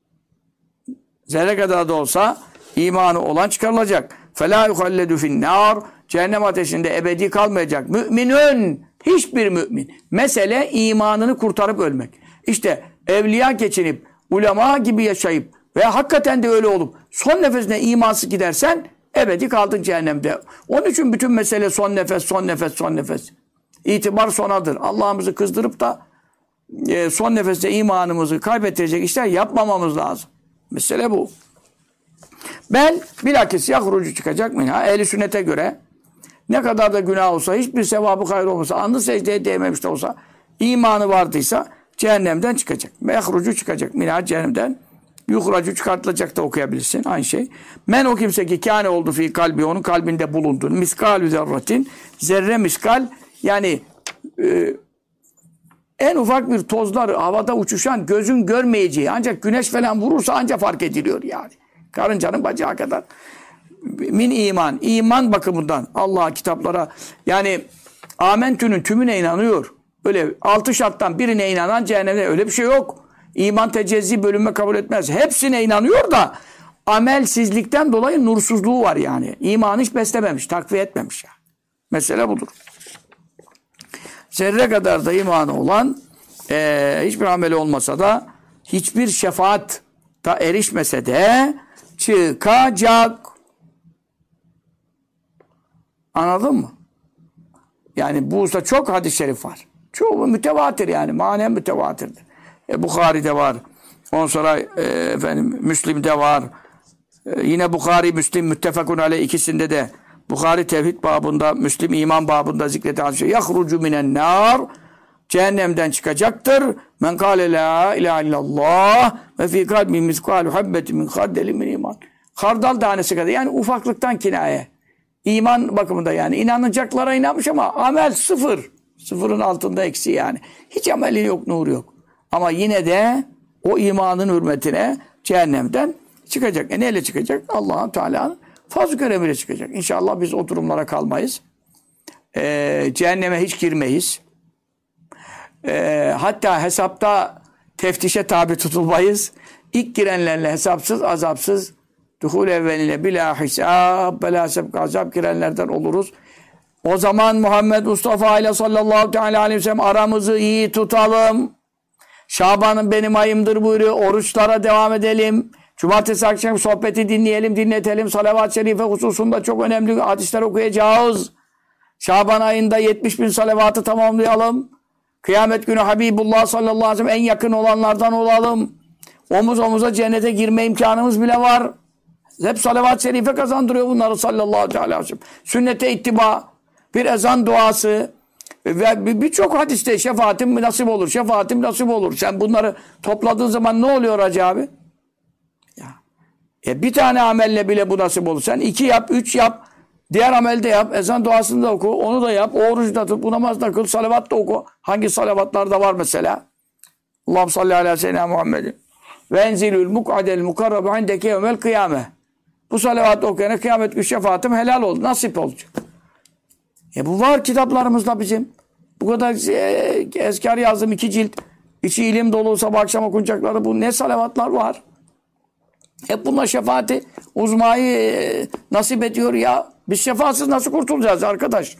Zerre kadar da olsa imanı olan çıkarılacak. فَلَا يُخَلَّدُ فِي النَّارِ Cehennem ateşinde ebedi kalmayacak. Müminün, hiçbir mümin. Mesele imanını kurtarıp ölmek. İşte evliya geçinip, ulema gibi yaşayıp veya hakikaten de öyle olup son nefesine imansız gidersen ebedi kaldın cehennemde. Onun için bütün mesele son nefes, son nefes, son nefes. İtibar sonadır. Allah'ımızı kızdırıp da son nefeste imanımızı kaybettirecek işler yapmamamız lazım. Mesele bu. Bilakis yahrucu çıkacak minha. Ehl-i sünnete göre ne kadar da günah olsa, hiçbir sevabı hayır olmasa, alnı secdeye değmemiş de olsa İmanı vardıysa cehennemden çıkacak. Mehrucu çıkacak. Minâ cehennemden. Yuhracu çıkartılacak da okuyabilirsin. Aynı şey. Men o kimse ki kâne oldu fi kalbi, onun kalbinde bulundu. Miskalü zerratin. Zerre miskal. Yani en ufak bir tozlar havada uçuşan, gözün görmeyeceği, ancak güneş falan vurursa ancak fark ediliyor yani. Karıncanın bacağı kadar. Min iman. İman bakımından Allah'a, kitaplara, yani amentünün tümüne inanıyor. Öyle 6 şarttan birine inanan cehennemde, öyle bir şey yok. İman tecezzi, bölünme kabul etmez. Hepsine inanıyor da amelsizlikten dolayı nursuzluğu var yani. İmanı hiç beslememiş, takviye etmemiş yani. Mesele budur. Zerre kadar da imanı olan hiçbir ameli olmasa da, hiçbir şefaat da erişmese de çıkacak. Anladın mı? Yani bu usta çok hadis-i şerif var. Çoğu mütevatir yani. Manen mütevatirdir. Bukhari'de var. Ondan sonra Müslim'de var. Yine Bukhari, Müslim müttefakun aleyh, ikisinde de. Bukhari tevhid babında, Müslim iman babında zikreden şey. Yahrucu minen nar. Cehennemden çıkacaktır. Men kâle la ilahe illallah ve fî kalbi miskâlu habbetin min khardeli min iman. Hardal tanesi kadar. Yani ufaklıktan kinaye. İman bakımında yani. İnanacaklara inanmış ama amel sıfır. Sıfırın altında eksi yani. Hiç ameli yok, nuru yok. Ama yine de o imanın hürmetine cehennemden çıkacak. Neyle çıkacak? Allah-u Teala'nın fazl-ı keremiyle çıkacak. İnşallah biz o durumlara kalmayız. Cehenneme hiç girmeyiz. Hatta hesapta teftişe tabi tutulmayız. İlk girenlerle hesapsız, azapsız, duhul evveliyle bilâ hisâb, belâ sebk azap girenlerden oluruz. O zaman Muhammed Mustafa ile sallallahu aleyhi ve sellem aramızı iyi tutalım. Şaban'ın benim ayımdır buyuruyor. Oruçlara devam edelim. Cumartesi akşam sohbeti dinletelim. Salavat-ı şerife hususunda çok önemli hadisler okuyacağız. Şaban ayında 70.000 salavatı tamamlayalım. Kıyamet günü Habibullah sallallahu aleyhi ve sellem en yakın olanlardan olalım. Omuz omuza cennete girme imkanımız bile var. Hep salavat-ı şerife kazandırıyor bunları sallallahu aleyhi ve sellem. Sünnete ittiba, bir ezan duası ve birçok hadiste şefaatim nasip olur, şefaatim nasip olur. Sen bunları topladığın zaman ne oluyor hacı abi? Ya. Bir tane amelle bile bu nasip olur. Sen 2 yap, 3 yap, diğer amelde yap, ezan duasını da oku, onu da yap, o orucu da tut, bu namaz da kıl, salavat da oku. Hangi salavatlar da var mesela? Allah'ım salli ala seyyidina Muhammedin. Ve enzilül muk'adel mukarrabu indeke yevmel kıyame. Bu salavat okuyana kıyamet günü şefaatim helal oldu, nasip olacak. Bu var kitaplarımızda bizim. Bu kadar ezkar yazdım, 2 cilt. İçi ilim dolu, sabah akşam okunacakları bu ne salavatlar var. Hep bunlar şefaati uzmayı nasip ediyor ya. Biz şefaatsiz nasıl kurtulacağız arkadaş?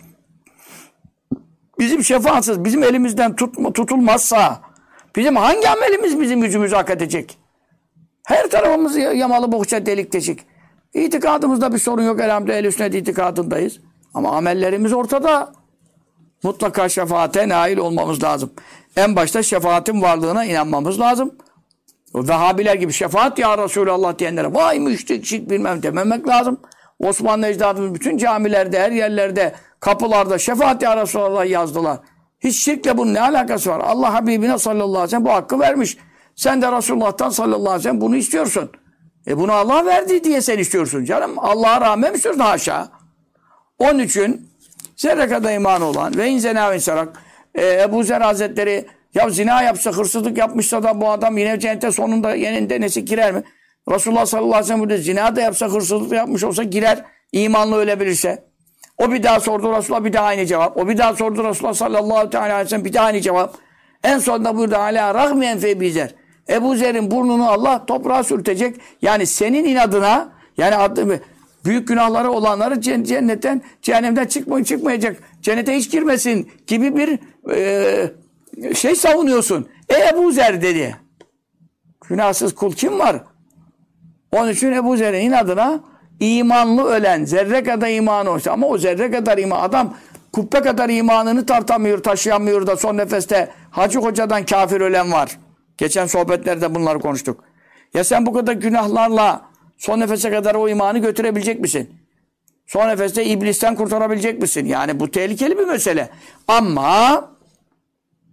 Bizim şefaatsiz, bizim elimizden tutulmazsa bizim hangi amelimiz bizim gücümüzü hak edecek? Her tarafımız yamalı bohça delik deşik. İtikadımızda bir sorun yok elhamdülillah, ehl-i sünnet itikadındayız. Ama amellerimiz ortada. Mutlaka şefaate nail olmamız lazım. En başta şefaatin varlığına inanmamız lazım. Vehhabiler gibi şefaat ya Resulallah diyenlere vay müşrik şirk bilmem dememek lazım. Osmanlı ecdadımız bütün camilerde, her yerlerde, kapılarda şefaat ya Resulallah yazdılar. Hiç şirkle bunun ne alakası var? Allah Habibine sallallahu aleyhi ve sellem bu hakkı vermiş. Sen de Resulullah'tan sallallahu aleyhi ve sellem bunu istiyorsun. Bunu Allah verdi diye sen istiyorsun canım. Allah'a rağmen mi istiyorsun? Haşa. Onun için zerre kadar iman olan ve inzena ve insarak Ebu Zer Hazretleri ya zina yapsa, hırsızlık yapmışsa da bu adam yine cennete sonunda yeninde nesi girer mi? Resulullah sallallahu aleyhi ve sellem burada zina da yapsa, hırsızlık yapmış olsa girer. İmanlı ölebilirse. O bir daha sordu Resulullah, bir daha aynı cevap. O bir daha sordu Resulullah sallallahu aleyhi ve sellem, bir daha aynı cevap. En sonunda burada hala rahmiyen fe Ebu Zer. Ebu Zer'in burnunu Allah toprağa sürtecek. Yani senin inadına, yani büyük günahları olanları cehennemden çıkmayacak. Cennete hiç girmesin gibi bir şey savunuyorsun. Ebu Zer dedi. Günahsız kul kim var? Onun için Ebu Zer'in inadına imanlı ölen, zerre kadar imanı olsa, ama o zerre kadar iman, adam kubbe kadar imanını tartamıyor, taşıyamıyor da son nefeste Hacı Hoca'dan kafir ölen var. Geçen sohbetlerde bunları konuştuk. Ya sen bu kadar günahlarla son nefese kadar o imanı götürebilecek misin? Son nefeste iblisten kurtarabilecek misin? Yani bu tehlikeli bir mesele. Ama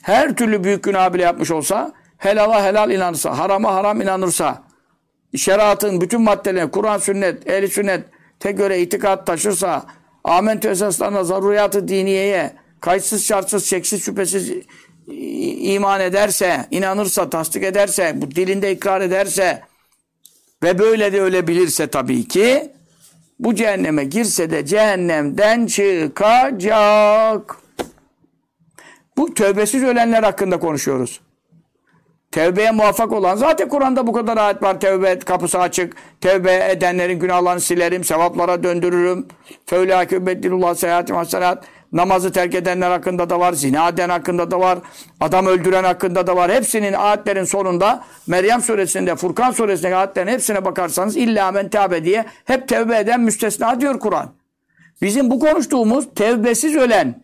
her türlü büyük günah bile yapmış olsa, helala helal inanırsa, harama haram inanırsa, şeriatın bütün maddelerine, Kur'an, sünnet, ehli sünnete göre itikat taşırsa, amentü esaslarına, zaruriyat-ı diniyeye, kayıtsız, şartsız, şeksiz, şüphesiz iman ederse, inanırsa, tasdik ederse, bu dilinde ikrar ederse ve böyle de ölebilirse tabii ki, bu cehenneme girse de cehennemden çıkacak. Bu tövbesiz ölenler hakkında konuşuyoruz. Tevbeye muvaffak olan, zaten Kur'an'da bu kadar ayet var. Tevbe kapısı açık. Tevbe edenlerin günahlarını silerim, sevaplara döndürürüm. Feulâke übeddilullah seyahatim hasenat. Namazı terk edenler hakkında da var, zina eden hakkında da var, adam öldüren hakkında da var. Hepsinin ayetlerin sonunda Meryem suresinde, Furkan suresinde ayetlerin hepsine bakarsanız illa men tâbe diye hep tevbe eden müstesna diyor Kur'an. Bizim bu konuştuğumuz tevbesiz ölen,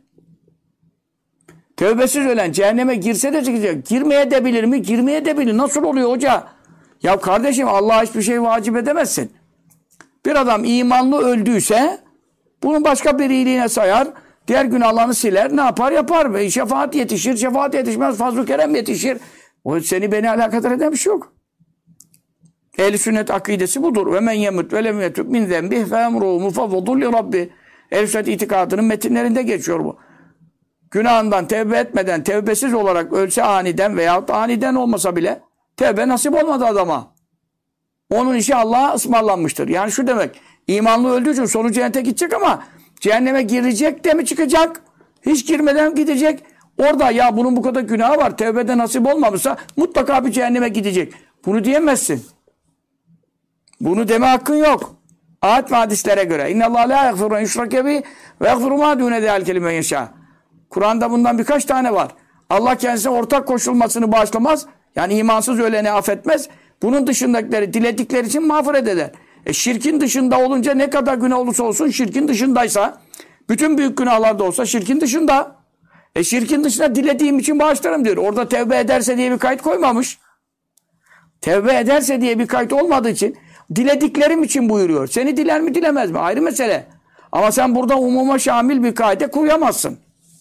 tevbesiz ölen cehenneme girse de çıkacak. Girmeye de bilir mi? Girmeye de bilir. Nasıl oluyor hoca? Ya kardeşim, Allah'a hiçbir şey vacip edemezsin. Bir adam imanlı öldüyse bunu başka bir iyiliğine sayar. Diğer günahlarını siler. Ne yapar? Yapar. Ve şefaat yetişir. Şefaat yetişmez. Fazl-ı kerem yetişir. O seni beni alakadar eden bir şey yok. Ehl-i sünnet akidesi budur. Ve men yemut ve lem yetub min zenbih fe emruhu mufavvudun li rabbi. Ehl-i sünnet itikadının metinlerinde geçiyor bu. Günahından tevbe etmeden, tevbesiz olarak ölse aniden veyahut aniden olmasa bile tevbe nasip olmadı adama. Onun işi Allah'a ısmarlanmıştır. Yani şu demek, imanlı öldüğü için sonu cennete gidecek ama cehenneme girecek de mi çıkacak? Hiç girmeden gidecek. Orada ya bunun bu kadar günahı var, tevbede nasip olmamışsa mutlaka bir cehenneme gidecek. Bunu diyemezsin. Bunu deme hakkın yok. Ayet ve hadislere göre. İnnallâhe lâ yagfiru en yushrake bihi ve yagfiru mâ dûne zâlike limen yeşâ. Kur'an'da bundan birkaç tane var. Allah kendisine ortak koşulmasını bağışlamaz. Yani imansız öleni affetmez. Bunun dışındakileri diledikleri için mağfiret eder. Şirkin dışında olunca ne kadar günah olursa olsun, şirkin dışındaysa, bütün büyük günahlarda olsa şirkin dışında. Şirkin dışında dilediğim için bağışlarım diyor. Orada tevbe ederse diye bir kayıt koymamış. Tevbe ederse diye bir kayıt olmadığı için dilediklerim için buyuruyor. Seni diler mi dilemez mi? Ayrı mesele. Ama sen burada umuma şamil bir kaide koyamazsın.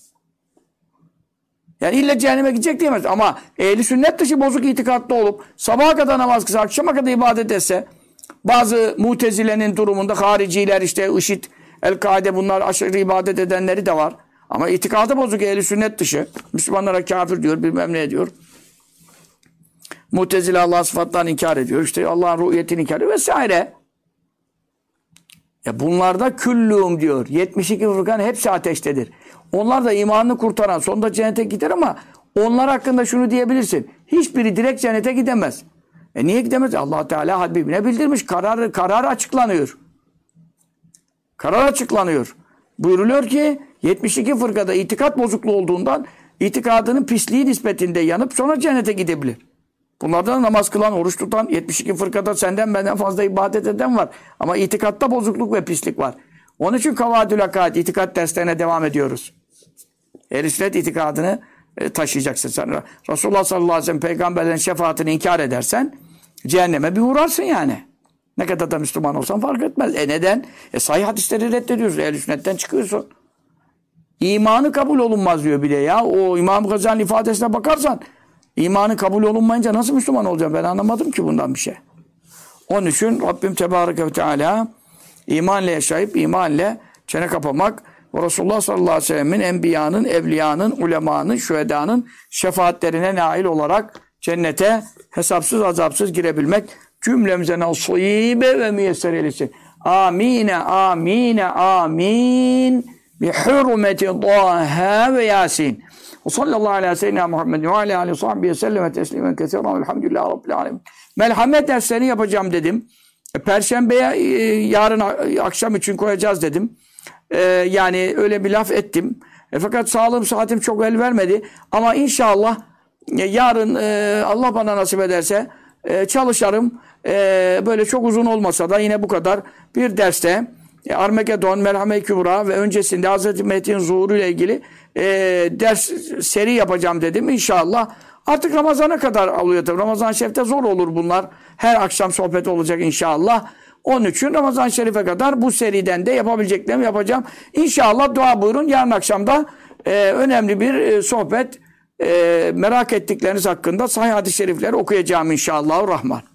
Yani illa cehenneme gidecek diyemez. Ama ehli sünnet dışı bozuk itikatlı olup sabaha kadar namaz kılsa, akşama kadar ibadet etse, bazı mutezilenin durumunda hariciler, işte IŞİD, El-Kaide, bunlar aşırı ibadet edenleri de var. Ama itikadı bozuk, ehli sünnet dışı. Müslümanlara kafir diyor, bilmem ne diyor. Mutezile Allah'ın sıfatlarını inkar ediyor. İşte Allah'ın ruhiyetini inkar ediyor vesaire. Bunlarda küllûm diyor. 72 fırkan hepsi ateştedir. Onlar da imanını kurtaran, sonunda cennete gider ama onlar hakkında şunu diyebilirsin. Hiçbiri direkt cennete gidemez. Niye gidemez? Allah Teala Habibine bildirmiş. Karar açıklanıyor. Karar açıklanıyor. Buyuruluyor ki 72 fırkada itikat bozukluğu olduğundan itikadının pisliği nispetinde yanıp sonra cennete gidebilir. Bunlardan namaz kılan, oruç tutan 72 fırkada senden benden fazla ibadet eden var. Ama itikatta bozukluk ve pislik var. Onun için Kavadül Akaid itikat derslerine devam ediyoruz. Ehl-i sünnet itikadını taşıyacaksın sen. Resulullah sallallahu aleyhi ve sellem peygamberlerin şefaatini inkar edersen cehenneme bir uğrarsın yani. Ne kadar da Müslüman olsan fark etmez. Neden? Sahih hadisleri reddediyorsun. Ehl-i sünnetten çıkıyorsun. İmanı kabul olunmaz diyor bir de ya. O İmam Gazali'nin ifadesine bakarsan imanı kabul olunmayınca nasıl Müslüman olacağım? Ben anlamadım ki bundan bir şey. Onun için Rabbim Tebareke ve Teala imanla yaşayıp imanla çene kapamak ve Resulullah sallallahu aleyhi ve sellem'in, enbiyanın, evliyanın, ulemanın, şühedanın şefaatlerine nail olarak cennete hesapsız azapsız girebilmek cümlemize nasibe ve müyesser eylesin. Amine, amine, amin. Bi hürmeti Taha ve Yasin. Ve sallallahu aleyhi ve sellem Muhammed ve aleyhi ve sahbihi selleme teslimen kesiren velhamdülillahi rabbil alemin. Melhamet derslerini yapacağım dedim. Perşembeye yarın akşam için koyacağız dedim. Yani öyle bir laf ettim. Fakat sağlığım saatim çok el vermedi. Ama inşallah yarın Allah bana nasip ederse çalışırım. Böyle çok uzun olmasa da yine bu kadar bir derste Armagedon, Merhamet-i Kübra ve öncesinde Hz. Mehdi'nin zuhuru ile ilgili ders seri yapacağım dedim. İnşallah artık Ramazan'a kadar alıyor tabii. Ramazan-ı Şerif'te zor olur bunlar. Her akşam sohbet olacak inşallah. Onun için Ramazan-ı Şerif'e kadar bu seriden de yapabileceklerimi yapacağım. İnşallah dua buyurun. Yarın akşamda önemli bir sohbet merak ettikleriniz hakkında sahih hadis-i şerifleri okuyacağım inşallahü rahman.